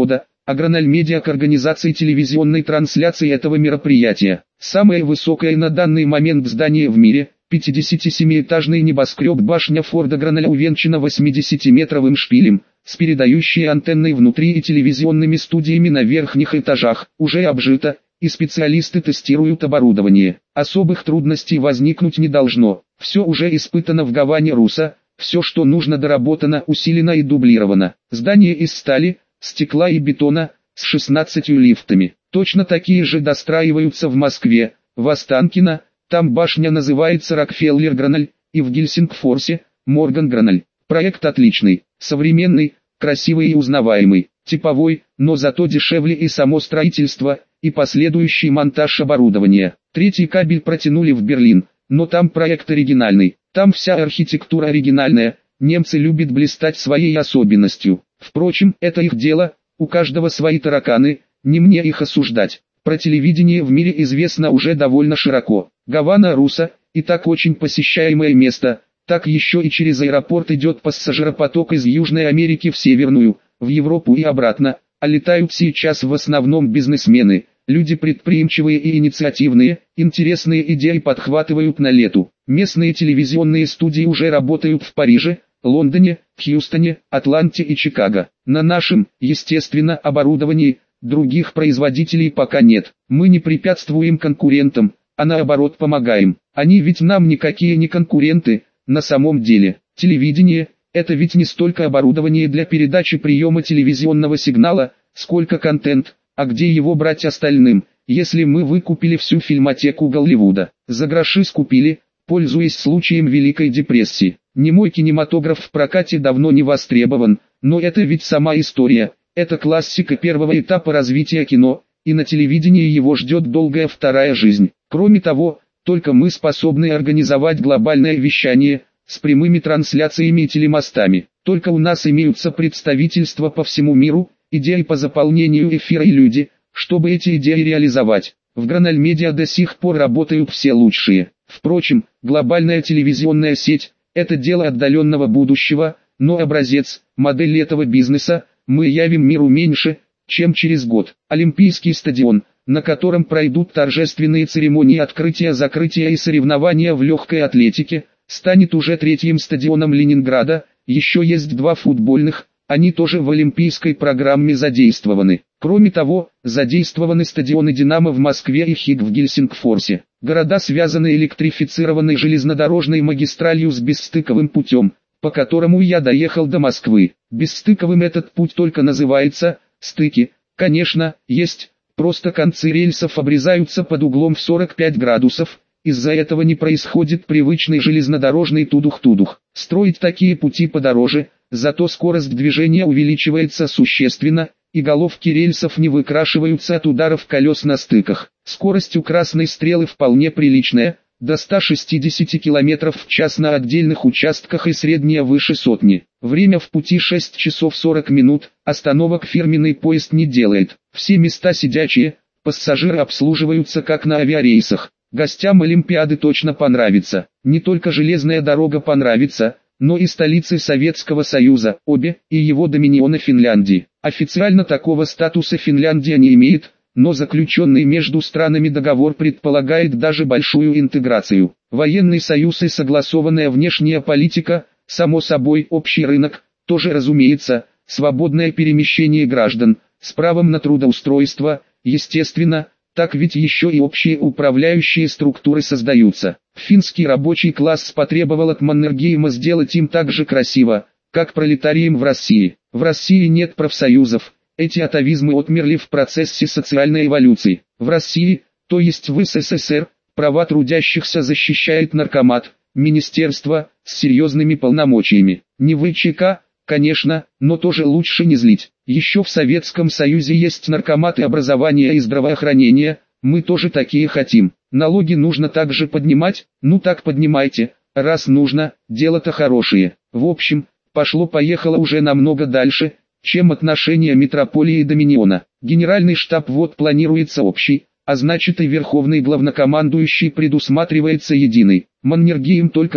[SPEAKER 1] Агрональмедиа к организации телевизионной трансляции этого мероприятия. Самое высокое на данный момент здание в мире, 57-этажный небоскреб башня Форда Граналь увенчана 80-метровым шпилем, с передающей антенной внутри и телевизионными студиями на верхних этажах, уже обжито, и специалисты тестируют оборудование. Особых трудностей возникнуть не должно. Все уже испытано в Гаване Руса, все что нужно доработано, усилено и дублировано. Здание из стали, стекла и бетона, с 16 лифтами. Точно такие же достраиваются в Москве, в Останкино, там башня называется Рокфеллер Граналь, и в Гельсингфорсе, Морган Граналь. Проект отличный, современный, красивый и узнаваемый, типовой, но зато дешевле и само строительство, и последующий монтаж оборудования. Третий кабель протянули в Берлин, но там проект оригинальный, там вся архитектура оригинальная, немцы любят блистать своей особенностью. Впрочем, это их дело, у каждого свои тараканы, не мне их осуждать. Про телевидение в мире известно уже довольно широко. Гавана Руса, и так очень посещаемое место, так еще и через аэропорт идет пассажиропоток из Южной Америки в Северную, в Европу и обратно, а летают сейчас в основном бизнесмены, люди предприимчивые и инициативные, интересные идеи подхватывают на лету. Местные телевизионные студии уже работают в Париже, Лондоне, Хьюстоне, Атланте и Чикаго. На нашем, естественно, оборудовании, других производителей пока нет. Мы не препятствуем конкурентам, а наоборот помогаем. Они ведь нам никакие не конкуренты, на самом деле. Телевидение – это ведь не столько оборудование для передачи приема телевизионного сигнала, сколько контент, а где его брать остальным, если мы выкупили всю фильмотеку Голливуда. За гроши скупили, пользуясь случаем Великой депрессии. Немой кинематограф в прокате давно не востребован, но это ведь сама история, это классика первого этапа развития кино, и на телевидении его ждет долгая вторая жизнь. Кроме того, только мы способны организовать глобальное вещание, с прямыми трансляциями и телемостами. Только у нас имеются представительства по всему миру, идеи по заполнению эфира и люди, чтобы эти идеи реализовать. В Гранальмедиа до сих пор работают все лучшие. Впрочем, глобальная телевизионная сеть – это дело отдаленного будущего, но образец, модель этого бизнеса, мы явим миру меньше, чем через год. Олимпийский стадион, на котором пройдут торжественные церемонии открытия, закрытия и соревнования в легкой атлетике, станет уже третьим стадионом Ленинграда, еще есть два футбольных, они тоже в олимпийской программе задействованы. Кроме того, задействованы стадионы «Динамо» в Москве и «Хиг» в Гельсингфорсе. Города связаны электрифицированной железнодорожной магистралью с бесстыковым путем, по которому я доехал до Москвы. Бесстыковым этот путь только называется, стыки, конечно, есть, просто концы рельсов обрезаются под углом в 45 градусов, из-за этого не происходит привычный железнодорожный тудух-тудух. Строить такие пути подороже, зато скорость движения увеличивается существенно, и головки рельсов не выкрашиваются от ударов колес на стыках. Скорость у красной стрелы вполне приличная, до 160 км в час на отдельных участках и средняя выше сотни. Время в пути 6 часов 40 минут, остановок фирменный поезд не делает. Все места сидячие, пассажиры обслуживаются как на авиарейсах. Гостям Олимпиады точно понравится. Не только железная дорога понравится, но и столицы Советского Союза, обе, и его доминиона Финляндии. Официально такого статуса Финляндия не имеет, но заключенный между странами договор предполагает даже большую интеграцию. Военный союз и согласованная внешняя политика, само собой общий рынок, тоже разумеется, свободное перемещение граждан, с правом на трудоустройство, естественно, так ведь еще и общие управляющие структуры создаются. Финский рабочий класс потребовал от Маннергейма сделать им так же красиво, как пролетариям в России. В России нет профсоюзов, эти атовизмы отмерли в процессе социальной эволюции. В России, то есть в СССР, права трудящихся защищает наркомат, министерство, с серьезными полномочиями. Не ВЧК, конечно, но тоже лучше не злить. Еще в Советском Союзе есть наркоматы образования и здравоохранения, мы тоже такие хотим. Налоги нужно также поднимать, ну так поднимайте, раз нужно, дело-то хорошее. В общем, пошло-поехало уже намного дальше, чем отношения метрополии и доминиона. Генеральный штаб вот планируется общий, а значит и верховный главнокомандующий предусматривается единый. Маннергейм только за.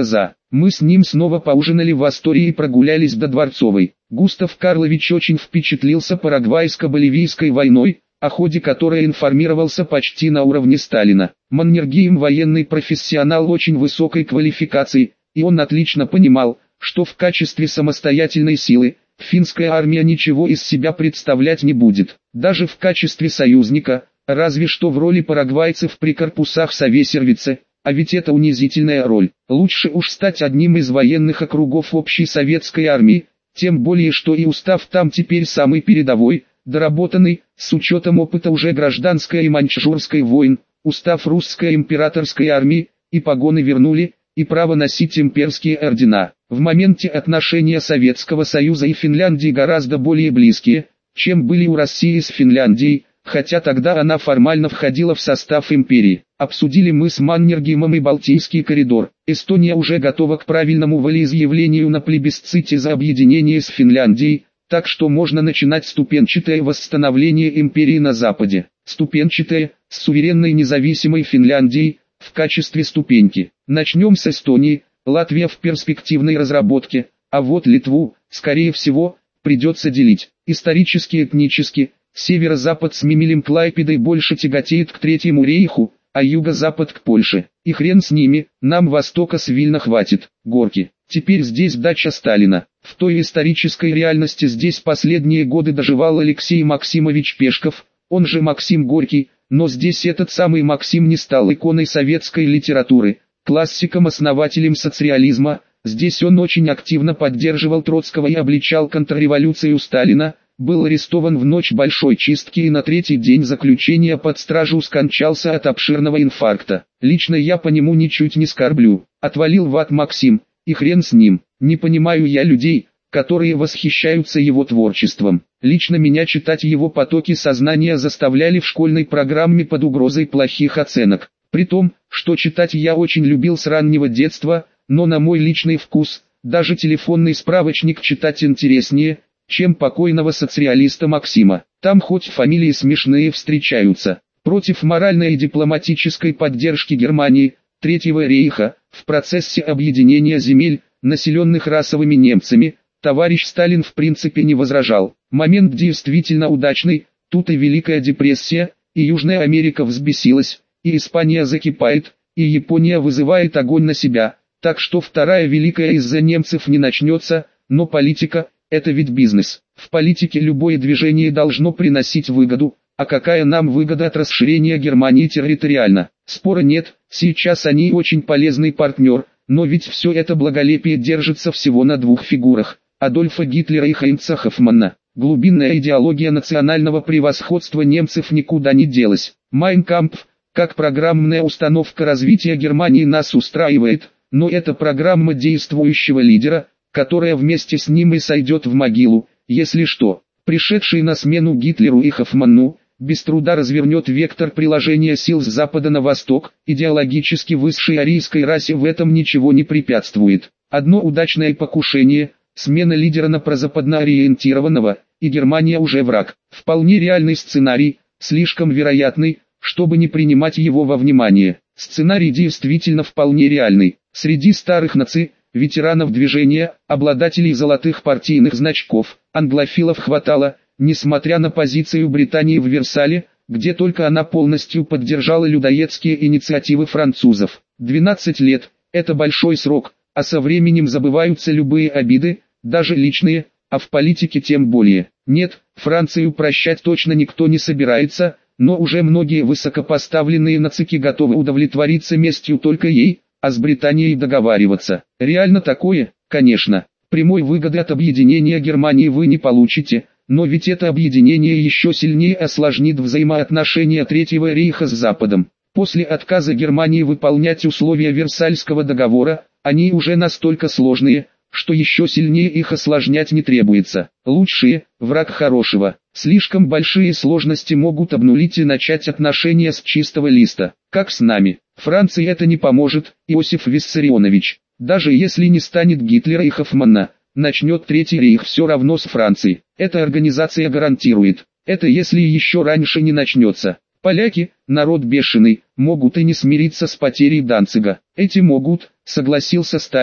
[SPEAKER 1] Мы с ним снова поужинали в Астории и прогулялись до Дворцовой. Густав Карлович очень впечатлился Парагвайско-Боливийской войной, о ходе которой информировался почти на уровне Сталина. Маннергейм военный профессионал очень высокой квалификации, и он отлично понимал, что в качестве самостоятельной силы, финская армия ничего из себя представлять не будет. Даже в качестве союзника, разве что в роли парагвайцев при корпусах Совесервице, а ведь это унизительная роль. Лучше уж стать одним из военных округов общей советской армии, тем более что и устав там теперь самый передовой, доработанный, с учетом опыта уже гражданской и маньчжурской войн, устав русской императорской армии, и погоны вернули, и право носить имперские ордена. В моменте отношения Советского Союза и Финляндии гораздо более близкие, чем были у России с Финляндией, хотя тогда она формально входила в состав империи. Обсудили мы с Маннергеймом и Балтийский коридор. Эстония уже готова к правильному волеизъявлению на плебисците за объединение с Финляндией, так что можно начинать ступенчатое восстановление империи на Западе. Ступенчатое, с суверенной независимой Финляндией, в качестве ступеньки. Начнем с Эстонии, Латвия в перспективной разработке, а вот Литву, скорее всего, придется делить. Исторически и этнически, северо-запад с Мемелем-Клайпедой больше тяготеет к Третьему рейху, а юго-запад к Польше. И хрен с ними, нам востока с Вильна хватит. Горки. Теперь здесь дача Сталина. В той исторической реальности здесь последние годы доживал Алексей Максимович Пешков, он же Максим Горький, но здесь этот самый Максим не стал иконой советской литературы, классиком-основателем соцреализма. Здесь он очень активно поддерживал Троцкого и обличал контрреволюцию Сталина, был арестован в ночь большой чистки и на третий день заключения под стражу скончался от обширного инфаркта. Лично я по нему ничуть не скорблю. Отвалил в ад Максим, и хрен с ним. Не понимаю я людей, которые восхищаются его творчеством. Лично меня читать его потоки сознания заставляли в школьной программе под угрозой плохих оценок. При том, что читать я очень любил с раннего детства, но на мой личный вкус, даже телефонный справочник читать интереснее, чем покойного соцреалиста Максима. Там хоть фамилии смешные встречаются. Против моральной и дипломатической поддержки Германии, Третьего рейха, в процессе объединения земель, населенных расовыми немцами, товарищ Сталин в принципе не возражал. Момент действительно удачный, тут и Великая депрессия, и Южная Америка взбесилась, и Испания закипает, и Япония вызывает огонь на себя, так что Вторая Великая из-за немцев не начнется, но политика – это ведь бизнес. В политике любое движение должно приносить выгоду, а какая нам выгода от расширения Германии территориально? Спора нет, сейчас они очень полезный партнер, но ведь все это благолепие держится всего на двух фигурах – Адольфа Гитлера и Хайнца Хоффмана. Глубинная идеология национального превосходства немцев никуда не делась. Майн Кампф, как программная установка развития Германии, нас устраивает, но это программа действующего лидера, которая вместе с ним и сойдет в могилу, если что. Пришедший на смену Гитлеру и Хоффману, без труда развернет вектор приложения сил с запада на восток, идеологически высшей арийской расе в этом ничего не препятствует. Одно удачное покушение, смена лидера на прозападно ориентированного, и Германия уже враг. Вполне реальный сценарий, слишком вероятный, чтобы не принимать его во внимание. Сценарий действительно вполне реальный. Среди старых ветеранов движения, обладателей золотых партийных значков, англофилов хватало, несмотря на позицию Британии в Версале, где только она полностью поддержала людоедские инициативы французов. 12 лет – это большой срок, а со временем забываются любые обиды, даже личные, а в политике тем более. Нет, Францию прощать точно никто не собирается, но уже многие высокопоставленные нацики готовы удовлетвориться местью только ей, а с Британией договариваться. Реально такое, конечно. Прямой выгоды от объединения Германии вы не получите, но ведь это объединение еще сильнее осложнит взаимоотношения Третьего рейха с Западом. После отказа Германии выполнять условия Версальского договора, они уже настолько сложные, что еще сильнее их осложнять не требуется. Лучшие – враг хорошего. Слишком большие сложности могут обнулить и начать отношения с чистого листа. Как с нами. Франции это не поможет, Иосиф Виссарионович. Даже если не станет Гитлера и Хоффмана, начнет Третий рейх все равно с Франции. Эта организация гарантирует. Это если еще раньше не начнется. Поляки, народ бешеный, могут и не смириться с потерей Данцига. Эти могут, согласился Сталин,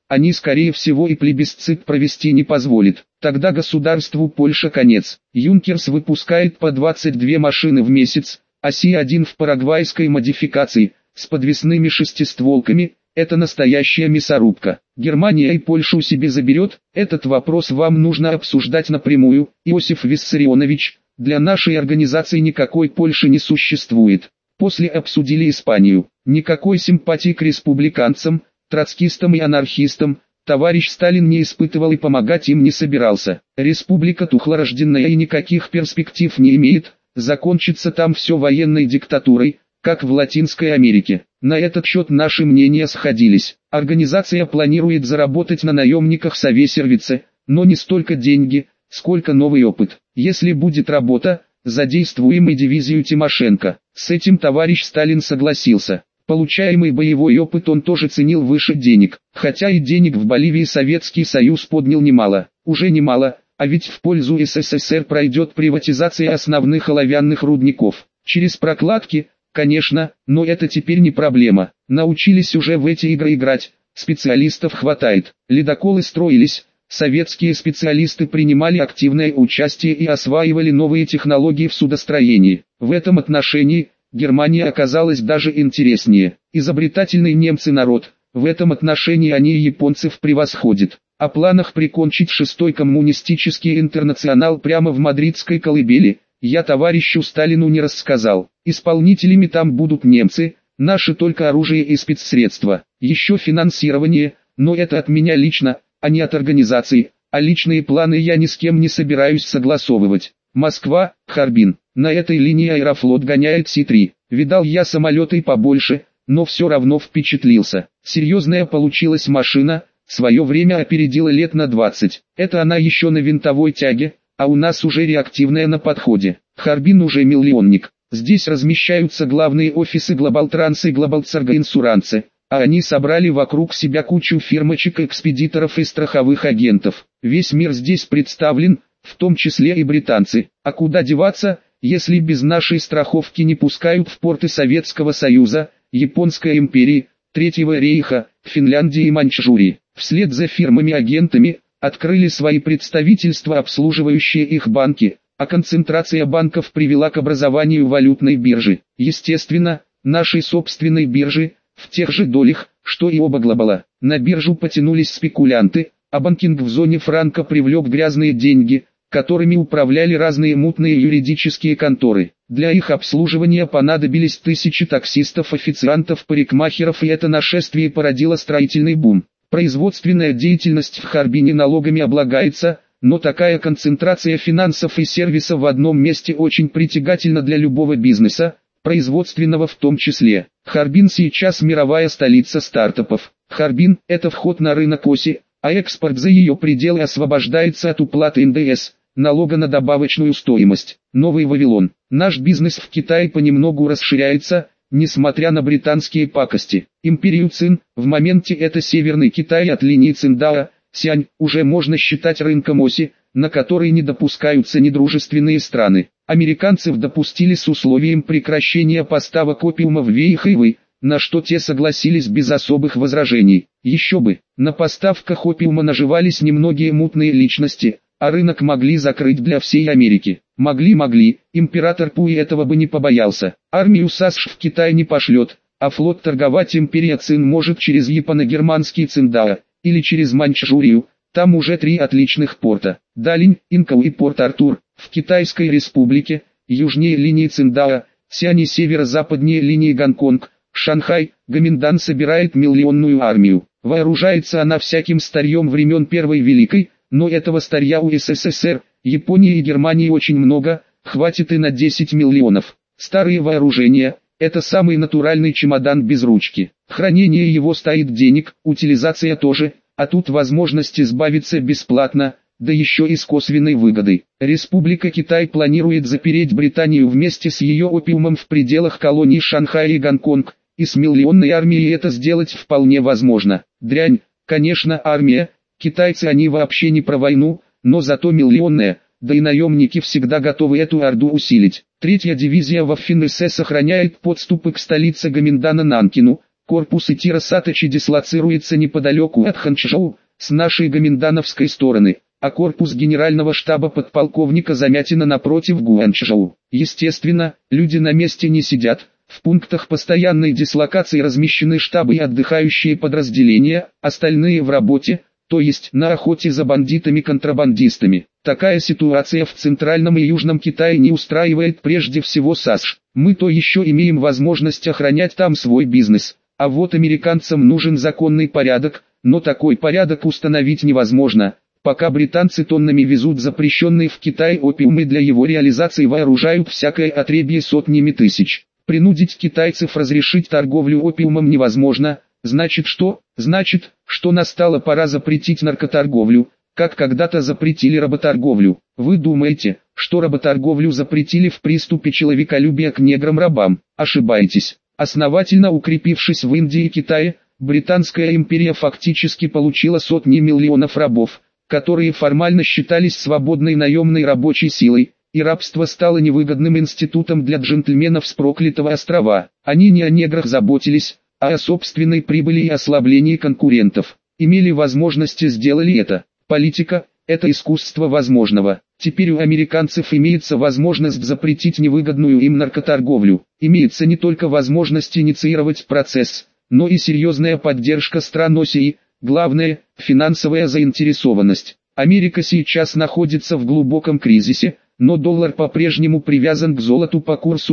[SPEAKER 1] они скорее всего и плебисцит провести не позволит. Тогда государству Польша конец. Юнкерс выпускает по 22 машины в месяц, а Си-1 в парагвайской модификации, с подвесными шестистволками, это настоящая мясорубка. Германия и Польшу себе заберет, этот вопрос вам нужно обсуждать напрямую. Иосиф Виссарионович, для нашей организации никакой Польши не существует. После обсудили Испанию. Никакой симпатии к республиканцам, троцкистам и анархистам товарищ Сталин не испытывал и помогать им не собирался. Республика тухлорожденная и никаких перспектив не имеет, закончится там все военной диктатурой, как в Латинской Америке. На этот счет наши мнения сходились. Организация планирует заработать на наемниках Совесервице, но не столько деньги, сколько новый опыт. Если будет работа, задействуем и дивизию Тимошенко. С этим товарищ Сталин согласился. Получаемый боевой опыт он тоже ценил выше денег. Хотя и денег в Боливии Советский Союз поднял немало. Уже немало, а ведь в пользу СССР пройдет приватизация основных оловянных рудников. Через прокладки, конечно, но это теперь не проблема. Научились уже в эти игры играть, специалистов хватает. Ледоколы строились, советские специалисты принимали активное участие и осваивали новые технологии в судостроении. В этом отношении Германия оказалась даже интереснее. Изобретательный немцы народ, в этом отношении они японцев превосходят. О планах прикончить шестой коммунистический интернационал прямо в мадридской колыбели я товарищу Сталину не рассказал. Исполнителями там будут немцы, наши только оружие и спецсредства. Еще финансирование, но это от меня лично, а не от организации, а личные планы я ни с кем не собираюсь согласовывать. Москва, Харбин. На этой линии Аэрофлот гоняет Си-3. Видал я самолеты побольше, но все равно впечатлился. Серьезная получилась машина, свое время опередила лет на 20. Это она еще на винтовой тяге, а у нас уже реактивная на подходе. Харбин уже миллионник. Здесь размещаются главные офисы Глобалтранс и Глобалцарго Инсурансе, а они собрали вокруг себя кучу фирмочек, экспедиторов и страховых агентов. Весь мир здесь представлен, в том числе и британцы. А куда деваться, если без нашей страховки не пускают в порты Советского Союза, Японской империи, Третьего рейха, Финляндии и Маньчжурии. Вслед за фирмами-агентами открыли свои представительства обслуживающие их банки, а концентрация банков привела к образованию валютной биржи. Естественно, нашей собственной биржи, в тех же долях, что и оба глобала. На биржу потянулись спекулянты, а банкинг в зоне франка привлек грязные деньги, которыми управляли разные мутные юридические конторы. Для их обслуживания понадобились тысячи таксистов, официантов, парикмахеров, и это нашествие породило строительный бум. Производственная деятельность в Харбине налогами облагается, но такая концентрация финансов и сервиса в одном месте очень притягательна для любого бизнеса, производственного в том числе. Харбин сейчас мировая столица стартапов. Харбин – это вход на рынок оси, а экспорт за ее пределы освобождается от уплаты НДС, налога на добавочную стоимость. Новый Вавилон. Наш бизнес в Китае понемногу расширяется, несмотря на британские пакости. Империю Цин, в моменте это Северный Китай от линии Циндао, Сянь, уже можно считать рынком оси, на который не допускаются недружественные страны. Американцев допустили с условием прекращения поставок опиума в Вейхайвэй, на что те согласились без особых возражений. Еще бы, на поставках опиума наживались немногие мутные личности, а рынок могли закрыть для всей Америки. Могли, император Пуи этого бы не побоялся. Армию САСШ в Китай не пошлет, а флот торговать империя Цин может через японо-германский Циндао, или через Маньчжурию, там уже 3 отличных порта. Далинь, Инкоу и Порт-Артур, в Китайской республике, южнее линии Циндао, Сянь и северо-западнее линии Гонконг, Шанхай, Гоминдан собирает миллионную армию. Вооружается она всяким старьем времен Первой Великой, но этого старья у СССР, Японии и Германии очень много, хватит и на 10 миллионов. Старые вооружения – это самый натуральный чемодан без ручки. Хранение его стоит денег, утилизация тоже, а тут возможность избавиться бесплатно, да еще и с косвенной выгодой. Республика Китай планирует запереть Британию вместе с ее опиумом в пределах колоний Шанхай и Гонконг, и с миллионной армией это сделать вполне возможно. Дрянь, конечно, армия, китайцы они вообще не про войну, но зато миллионная, да и наемники всегда готовы эту орду усилить. Третья дивизия Waffen-СС сохраняет подступы к столице Гоминдана Нанкину, Корпус Итира Саточи дислоцируется неподалеку от Ханчжоу, с нашей гоминдановской стороны, а корпус генерального штаба подполковника Замятина напротив Гуанчжоу. Естественно, люди на месте не сидят, в пунктах постоянной дислокации размещены штабы и отдыхающие подразделения, остальные в работе, то есть на охоте за бандитами-контрабандистами. Такая ситуация в Центральном и Южном Китае не устраивает прежде всего САСШ. Мы то еще имеем возможность охранять там свой бизнес, а вот американцам нужен законный порядок, но такой порядок установить невозможно, пока британцы тоннами везут запрещенный в Китай опиум и для его реализации вооружают всякое отребье сотнями тысяч. Принудить китайцев разрешить торговлю опиумом невозможно. Значит что? Значит, что настала пора запретить наркоторговлю, как когда-то запретили работорговлю. Вы думаете, что работорговлю запретили в приступе человеколюбия к неграм-рабам? Ошибаетесь. Основательно укрепившись в Индии и Китае, Британская империя фактически получила сотни миллионов рабов, которые формально считались свободной наемной рабочей силой, и рабство стало невыгодным институтом для джентльменов с проклятого острова. Они не о неграх заботились, а о собственной прибыли и ослаблении конкурентов. Имели возможности, сделали это. Политика – это искусство возможного. Теперь у американцев имеется возможность запретить невыгодную им наркоторговлю. Имеется не только возможность инициировать процесс, но и серьезная поддержка стран оси и, главное, финансовая заинтересованность. Америка сейчас находится в глубоком кризисе, но доллар по-прежнему привязан к золоту по курсу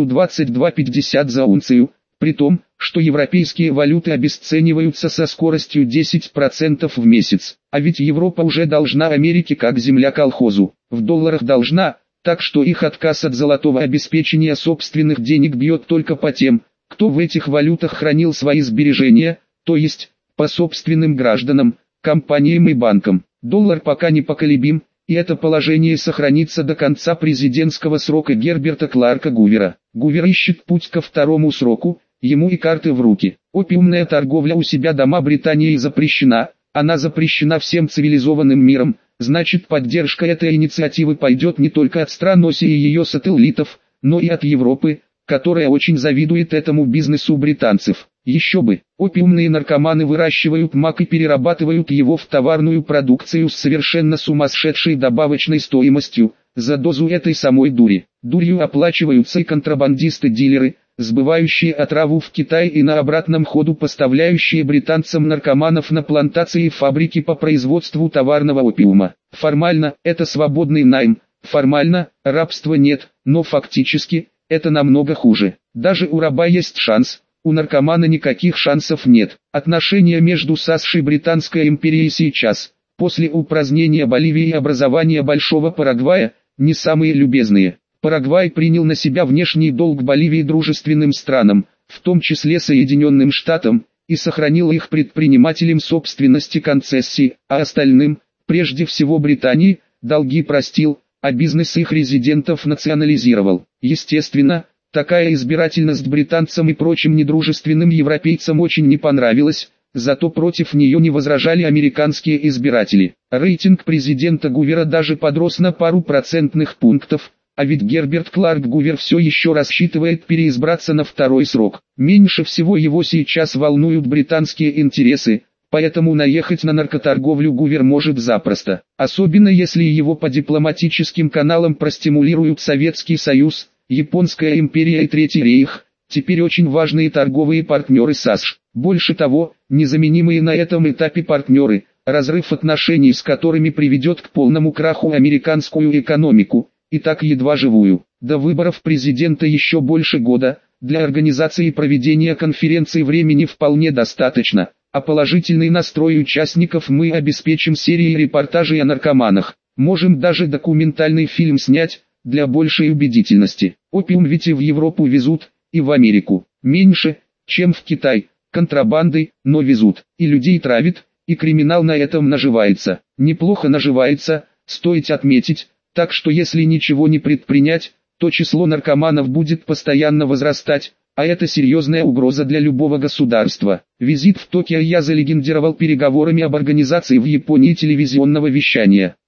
[SPEAKER 1] 22,50 за унцию, при том, что европейские валюты обесцениваются со скоростью 10% в месяц. А ведь Европа уже должна Америке как земля колхозу. В долларах должна, так что их отказ от золотого обеспечения собственных денег бьет только по тем, кто в этих валютах хранил свои сбережения, то есть, по собственным гражданам, компаниям и банкам. Доллар пока непоколебим, и это положение сохранится до конца президентского срока Герберта Кларка Гувера. Гувер ищет путь ко второму сроку, ему и карты в руки. Опиумная торговля у себя дома Британии запрещена, она запрещена всем цивилизованным миром, значит поддержка этой инициативы пойдет не только от стран оси и ее сателлитов, но и от Европы, которая очень завидует этому бизнесу британцев. Еще бы, опиумные наркоманы выращивают мак и перерабатывают его в товарную продукцию с совершенно сумасшедшей добавочной стоимостью, за дозу этой самой дури. Дурью оплачиваются и контрабандисты-дилеры, сбывающие отраву в Китай и на обратном ходу поставляющие британцам наркоманов на плантации и фабрики по производству товарного опиума. Формально, это свободный найм, формально, рабства нет, но фактически, это намного хуже. Даже у раба есть шанс, у наркомана никаких шансов нет. Отношения между САСШ и Британской империей сейчас, после упразднения Боливии и образования Большого Парагвая, не самые любезные. Парагвай принял на себя внешний долг Боливии дружественным странам, в том числе Соединенным Штатам, и сохранил их предпринимателям собственности концессии, а остальным, прежде всего Британии, долги простил, а бизнес их резидентов национализировал. Естественно, такая избирательность британцам и прочим недружественным европейцам очень не понравилась, зато против нее не возражали американские избиратели. Рейтинг президента Гувера даже подрос на пару процентных пунктов, а ведь Герберт Кларк Гувер все еще рассчитывает переизбраться на второй срок. Меньше всего его сейчас волнуют британские интересы, поэтому наехать на наркоторговлю Гувер может запросто. Особенно если его по дипломатическим каналам простимулируют Советский Союз, Японская империя и Третий рейх, теперь очень важные торговые партнеры САСШ. Больше того, незаменимые на этом этапе партнеры, разрыв отношений с которыми приведет к полному краху американскую экономику, и так едва живую. До выборов президента еще больше года, для организации и проведения конференции времени вполне достаточно, а положительный настрой участников мы обеспечим серией репортажей о наркоманах. Можем даже документальный фильм снять, для большей убедительности. Опиум ведь и в Европу везут, и в Америку. Меньше, чем в Китай, контрабандой, но везут. И людей травят, и криминал на этом наживается. Неплохо наживается, стоит отметить, так что если ничего не предпринять, то число наркоманов будет постоянно возрастать, а это серьезная угроза для любого государства. Визит в Токио я залегендировал переговорами об организации в Японии телевизионного вещания.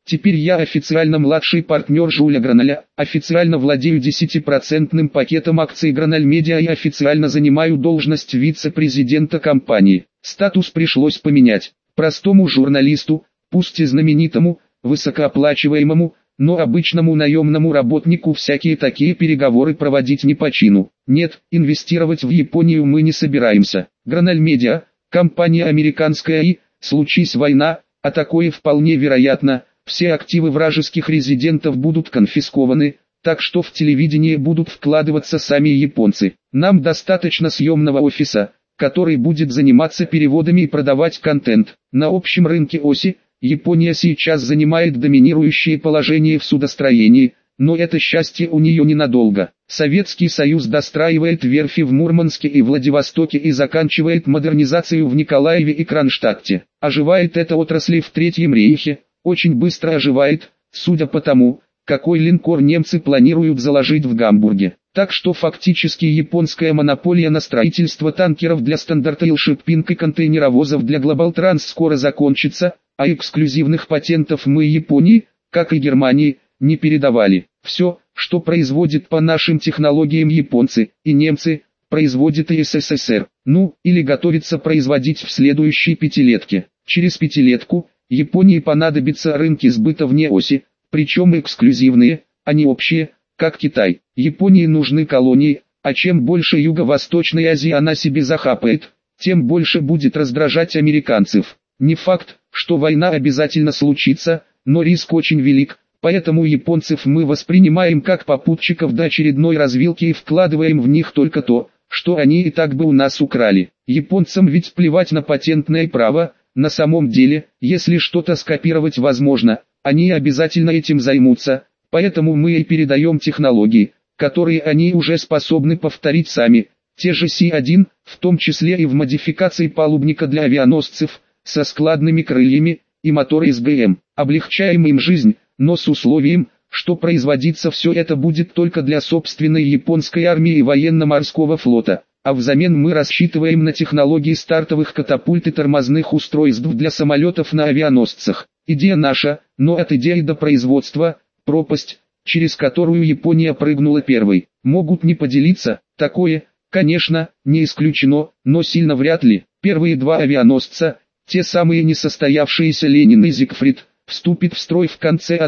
[SPEAKER 1] Теперь я официально младший партнер Жюля Граналя, официально владею 10% пакетом акций Граналь Медиа и официально занимаю должность вице-президента компании. Статус пришлось поменять. Простому журналисту, пусть и знаменитому, высокооплачиваемому, но обычному наемному работнику всякие такие переговоры проводить не по чину. Нет, инвестировать в Японию мы не собираемся. Граналь Медиа, компания американская и, случись война, а такое вполне вероятно, все активы вражеских резидентов будут конфискованы, так что в телевидение будут вкладываться сами японцы. Нам достаточно съемного офиса, который будет заниматься переводами и продавать контент. На общем рынке оси, Япония сейчас занимает доминирующее положение в судостроении, но это счастье у нее ненадолго. Советский Союз достраивает верфи в Мурманске и Владивостоке и заканчивает модернизацию в Николаеве и Кронштадте. Оживает эта отрасль в Третьем рейхе, очень быстро оживает, судя по тому, какой линкор немцы планируют заложить в Гамбурге. Так что фактически японская монополия на строительство танкеров для Стандарт Ойл Шиппинг и контейнеровозов для Global Trans скоро закончится, а эксклюзивных патентов мы Японии, как и Германии, не передавали. Все, что производит по нашим технологиям японцы и немцы, производит и СССР. Ну, или готовится производить в следующей пятилетке. Через пятилетку Японии понадобятся рынки сбыта вне оси, причем эксклюзивные, а не общие, как Китай. Японии нужны колонии, а чем больше Юго-Восточной Азии она себе захапает, тем больше будет раздражать американцев. Не факт, что война обязательно случится, но риск очень велик, поэтому японцев мы воспринимаем как попутчиков до очередной развилки и вкладываем в них только то, что они и так бы у нас украли. Японцам ведь плевать на патентное право, на самом деле, если что-то скопировать возможно, они обязательно этим займутся, поэтому мы и передаем технологии, которые они уже способны повторить сами, те же Си-1, в том числе и в модификации палубника для авианосцев, со складными крыльями и моторы СГМ. Облегчаем им жизнь, но с условием, что производиться все это будет только для собственной японской армии и военно-морского флота, а взамен мы рассчитываем на технологии стартовых катапульт и тормозных устройств для самолетов на авианосцах. Идея наша, но от идеи до производства – пропасть, через которую Япония прыгнула первой. Могут не поделиться, такое, конечно, не исключено, но сильно вряд ли. Первые два авианосца, те самые несостоявшиеся Ленин и Зигфрид, вступит в строй в конце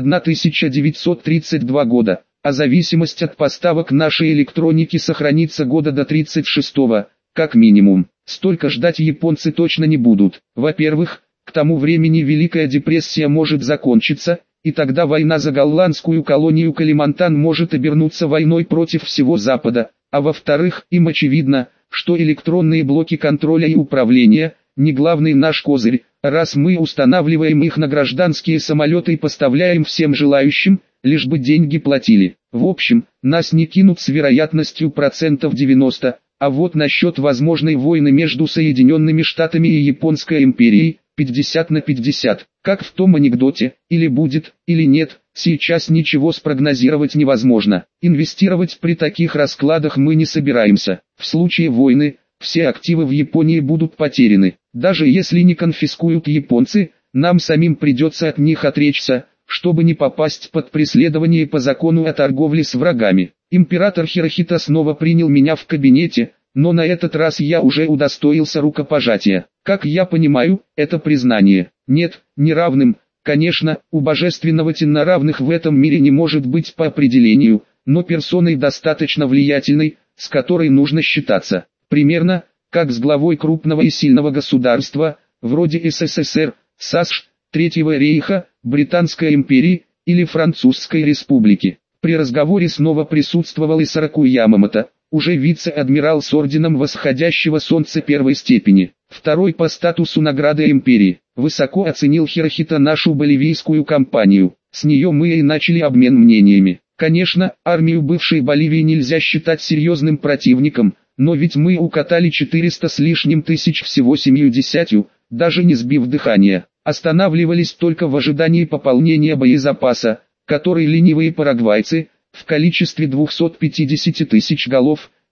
[SPEAKER 1] 1932 года, а зависимость от поставок нашей электроники сохранится года до 36-го, как минимум. Столько ждать японцы точно не будут. Во-первых, к тому времени Великая депрессия может закончиться, и тогда война за голландскую колонию Калимантан может обернуться войной против всего Запада, а во-вторых, им очевидно, что электронные блоки контроля и управления – не главный наш козырь, раз мы устанавливаем их на гражданские самолеты и поставляем всем желающим, лишь бы деньги платили. В общем, нас не кинут с вероятностью процентов 90, а вот насчет возможной войны между Соединенными Штатами и Японской империей, 50 на 50, как в том анекдоте, или будет, или нет, сейчас ничего спрогнозировать невозможно. Инвестировать при таких раскладах мы не собираемся. В случае войны, все активы в Японии будут потеряны. Даже если не конфискуют японцы, нам самим придется от них отречься, чтобы не попасть под преследование по закону о торговле с врагами. Император Хирохито снова принял меня в кабинете, но на этот раз я уже удостоился рукопожатия. Как я понимаю, это признание. Нет, не равным. Конечно, у божественного Тенна равных в этом мире не может быть по определению, но персоной достаточно влиятельной, с которой нужно считаться. Примерно, как с главой крупного и сильного государства, вроде СССР, САСШ, Третьего рейха, Британской империи или Французской республики. При разговоре снова присутствовал и Сараку Ямамото, уже вице-адмирал с орденом восходящего солнца первой степени, второй по статусу награды империи. Высоко оценил Хирохито нашу боливийскую кампанию, с нее мы и начали обмен мнениями. Конечно, армию бывшей Боливии нельзя считать серьезным противником, но ведь мы укатали 400 с лишним тысяч всего 70, даже не сбив дыхания. Останавливались только в ожидании пополнения боезапаса, который ленивые парагвайцы, в количестве 250 тысяч голов,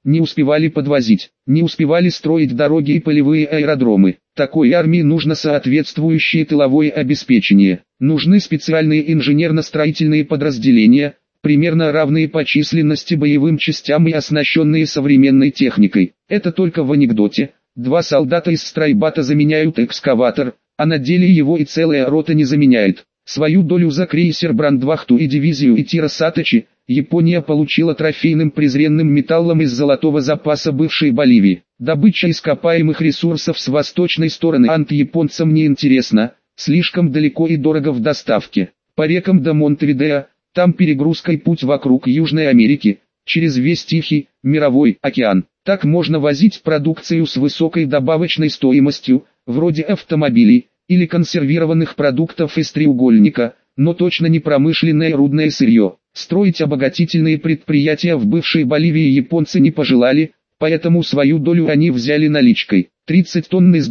[SPEAKER 1] не успевали подвозить, не успевали строить дороги и полевые аэродромы. Такой армии нужно соответствующее тыловое обеспечение. Нужны специальные инженерно-строительные подразделения, примерно равные по численности боевым частям и оснащенные современной техникой. Это только в анекдоте. 2 солдата из стройбата заменяют экскаватор, а на деле его и целая рота не заменяет. Свою долю за крейсер Брандвахту и дивизию Итиро Саточи Япония получила трофейным презренным металлом из золотого запаса бывшей Боливии. Добыча ископаемых ресурсов с восточной стороны Анд японцам не интересна, слишком далеко и дорого в доставке. По рекам до Монтевидео, там перегрузкой путь вокруг Южной Америки, через весь Тихий, Мировой океан. Так можно возить продукцию с высокой добавочной стоимостью, вроде автомобилей, или консервированных продуктов из треугольника, но точно не промышленное рудное сырье. Строить обогатительные предприятия в бывшей Боливии японцы не пожелали, поэтому свою долю они взяли наличкой. 30 тонн из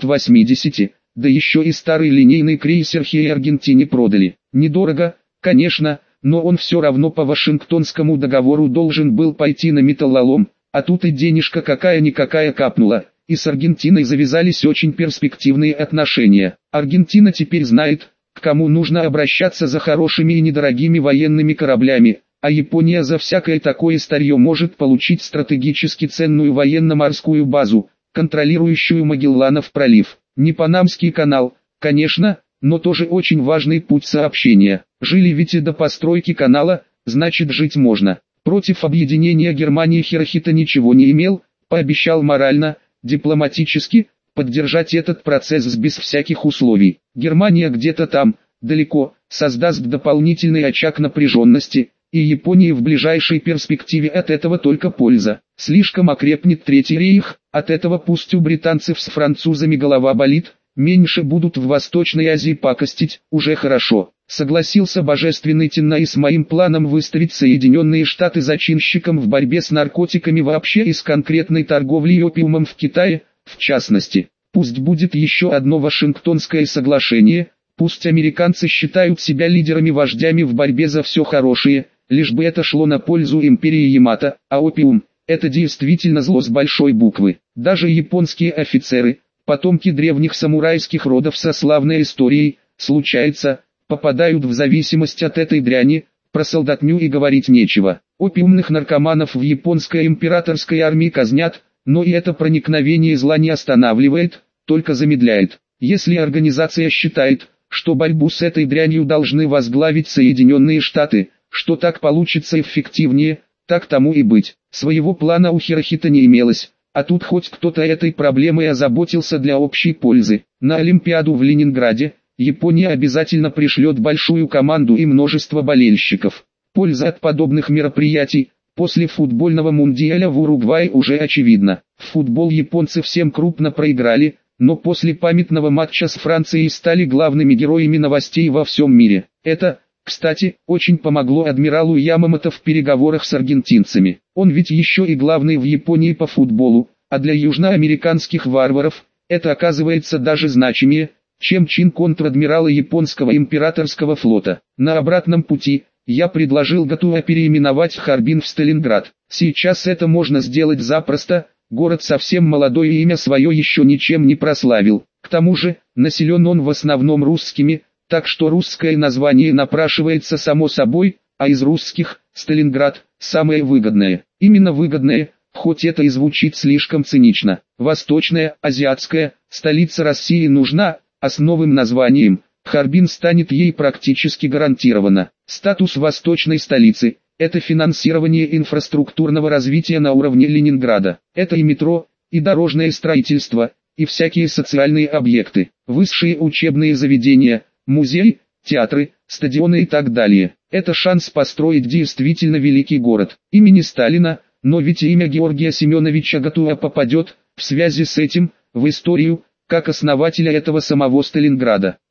[SPEAKER 1] 280, да еще и старый линейный крейсер Хей Аргентине продали. Недорого, конечно, но он все равно по Вашингтонскому договору должен был пойти на металлолом, а тут и денежка какая-никакая капнула. И с Аргентиной завязались очень перспективные отношения. Аргентина теперь знает, к кому нужно обращаться за хорошими и недорогими военными кораблями, а Япония за всякое такое старье может получить стратегически ценную военно-морскую базу, контролирующую Магелланов пролив. Не Панамский канал, конечно, но тоже очень важный путь сообщения. Жили ведь и до постройки канала, значит жить можно. Против объединения Германии Хирохито ничего не имел, пообещал морально, дипломатически, поддержать этот процесс без всяких условий. Германия где-то там, далеко, создаст дополнительный очаг напряженности, и Японии в ближайшей перспективе от этого только польза. Слишком окрепнет Третий рейх, от этого пусть у британцев с французами голова болит, меньше будут в Восточной Азии пакостить, уже хорошо. Согласился божественный Теннай с моим планом выставить Соединенные Штаты зачинщиком в борьбе с наркотиками вообще и с конкретной торговлей опиумом в Китае, в частности. Пусть будет еще одно Вашингтонское соглашение, пусть американцы считают себя лидерами-вождями в борьбе за все хорошее, лишь бы это шло на пользу империи Ямато, а опиум – это действительно зло с большой буквы. Даже японские офицеры, потомки древних самурайских родов со славной историей, случается, попадают в зависимость от этой дряни, про солдатню и говорить нечего. Опиумных наркоманов в японской императорской армии казнят, но и это проникновение зла не останавливает, только замедляет. Если организация считает, что борьбу с этой дрянью должны возглавить Соединенные Штаты, что так получится эффективнее, так тому и быть. Своего плана у Хирохито не имелось, а тут хоть кто-то этой проблемой озаботился для общей пользы. На Олимпиаду в Ленинграде Япония обязательно пришлет большую команду и множество болельщиков. Польза от подобных мероприятий после футбольного мундиаля в Уругвае уже очевидна. В футбол японцы всем крупно проиграли, но после памятного матча с Францией стали главными героями новостей во всем мире. Это, кстати, очень помогло адмиралу Ямамото в переговорах с аргентинцами. Он ведь еще и главный в Японии по футболу, а для южноамериканских варваров это оказывается даже значимее, чем чин контр-адмирала японского императорского флота. На обратном пути я предложил Гатуа переименовать Харбин в Сталинград. Сейчас это можно сделать запросто, город совсем молодой и имя свое еще ничем не прославил. К тому же, населен он в основном русскими, так что русское название напрашивается само собой, а из русских Сталинград самое выгодное. Именно выгодное, хоть это и звучит слишком цинично. Восточная, азиатская, столица России нужна, а с новым названием Харбин станет ей практически гарантировано. Статус восточной столицы – это финансирование инфраструктурного развития на уровне Ленинграда. Это и метро, и дорожное строительство, и всякие социальные объекты, высшие учебные заведения, музеи, театры, стадионы и так далее. Это шанс построить действительно великий город. Имени Сталина, но ведь и имя Георгия Семеновича Гатуа попадет, в связи с этим, в историю, как основателя этого самого Сталинграда.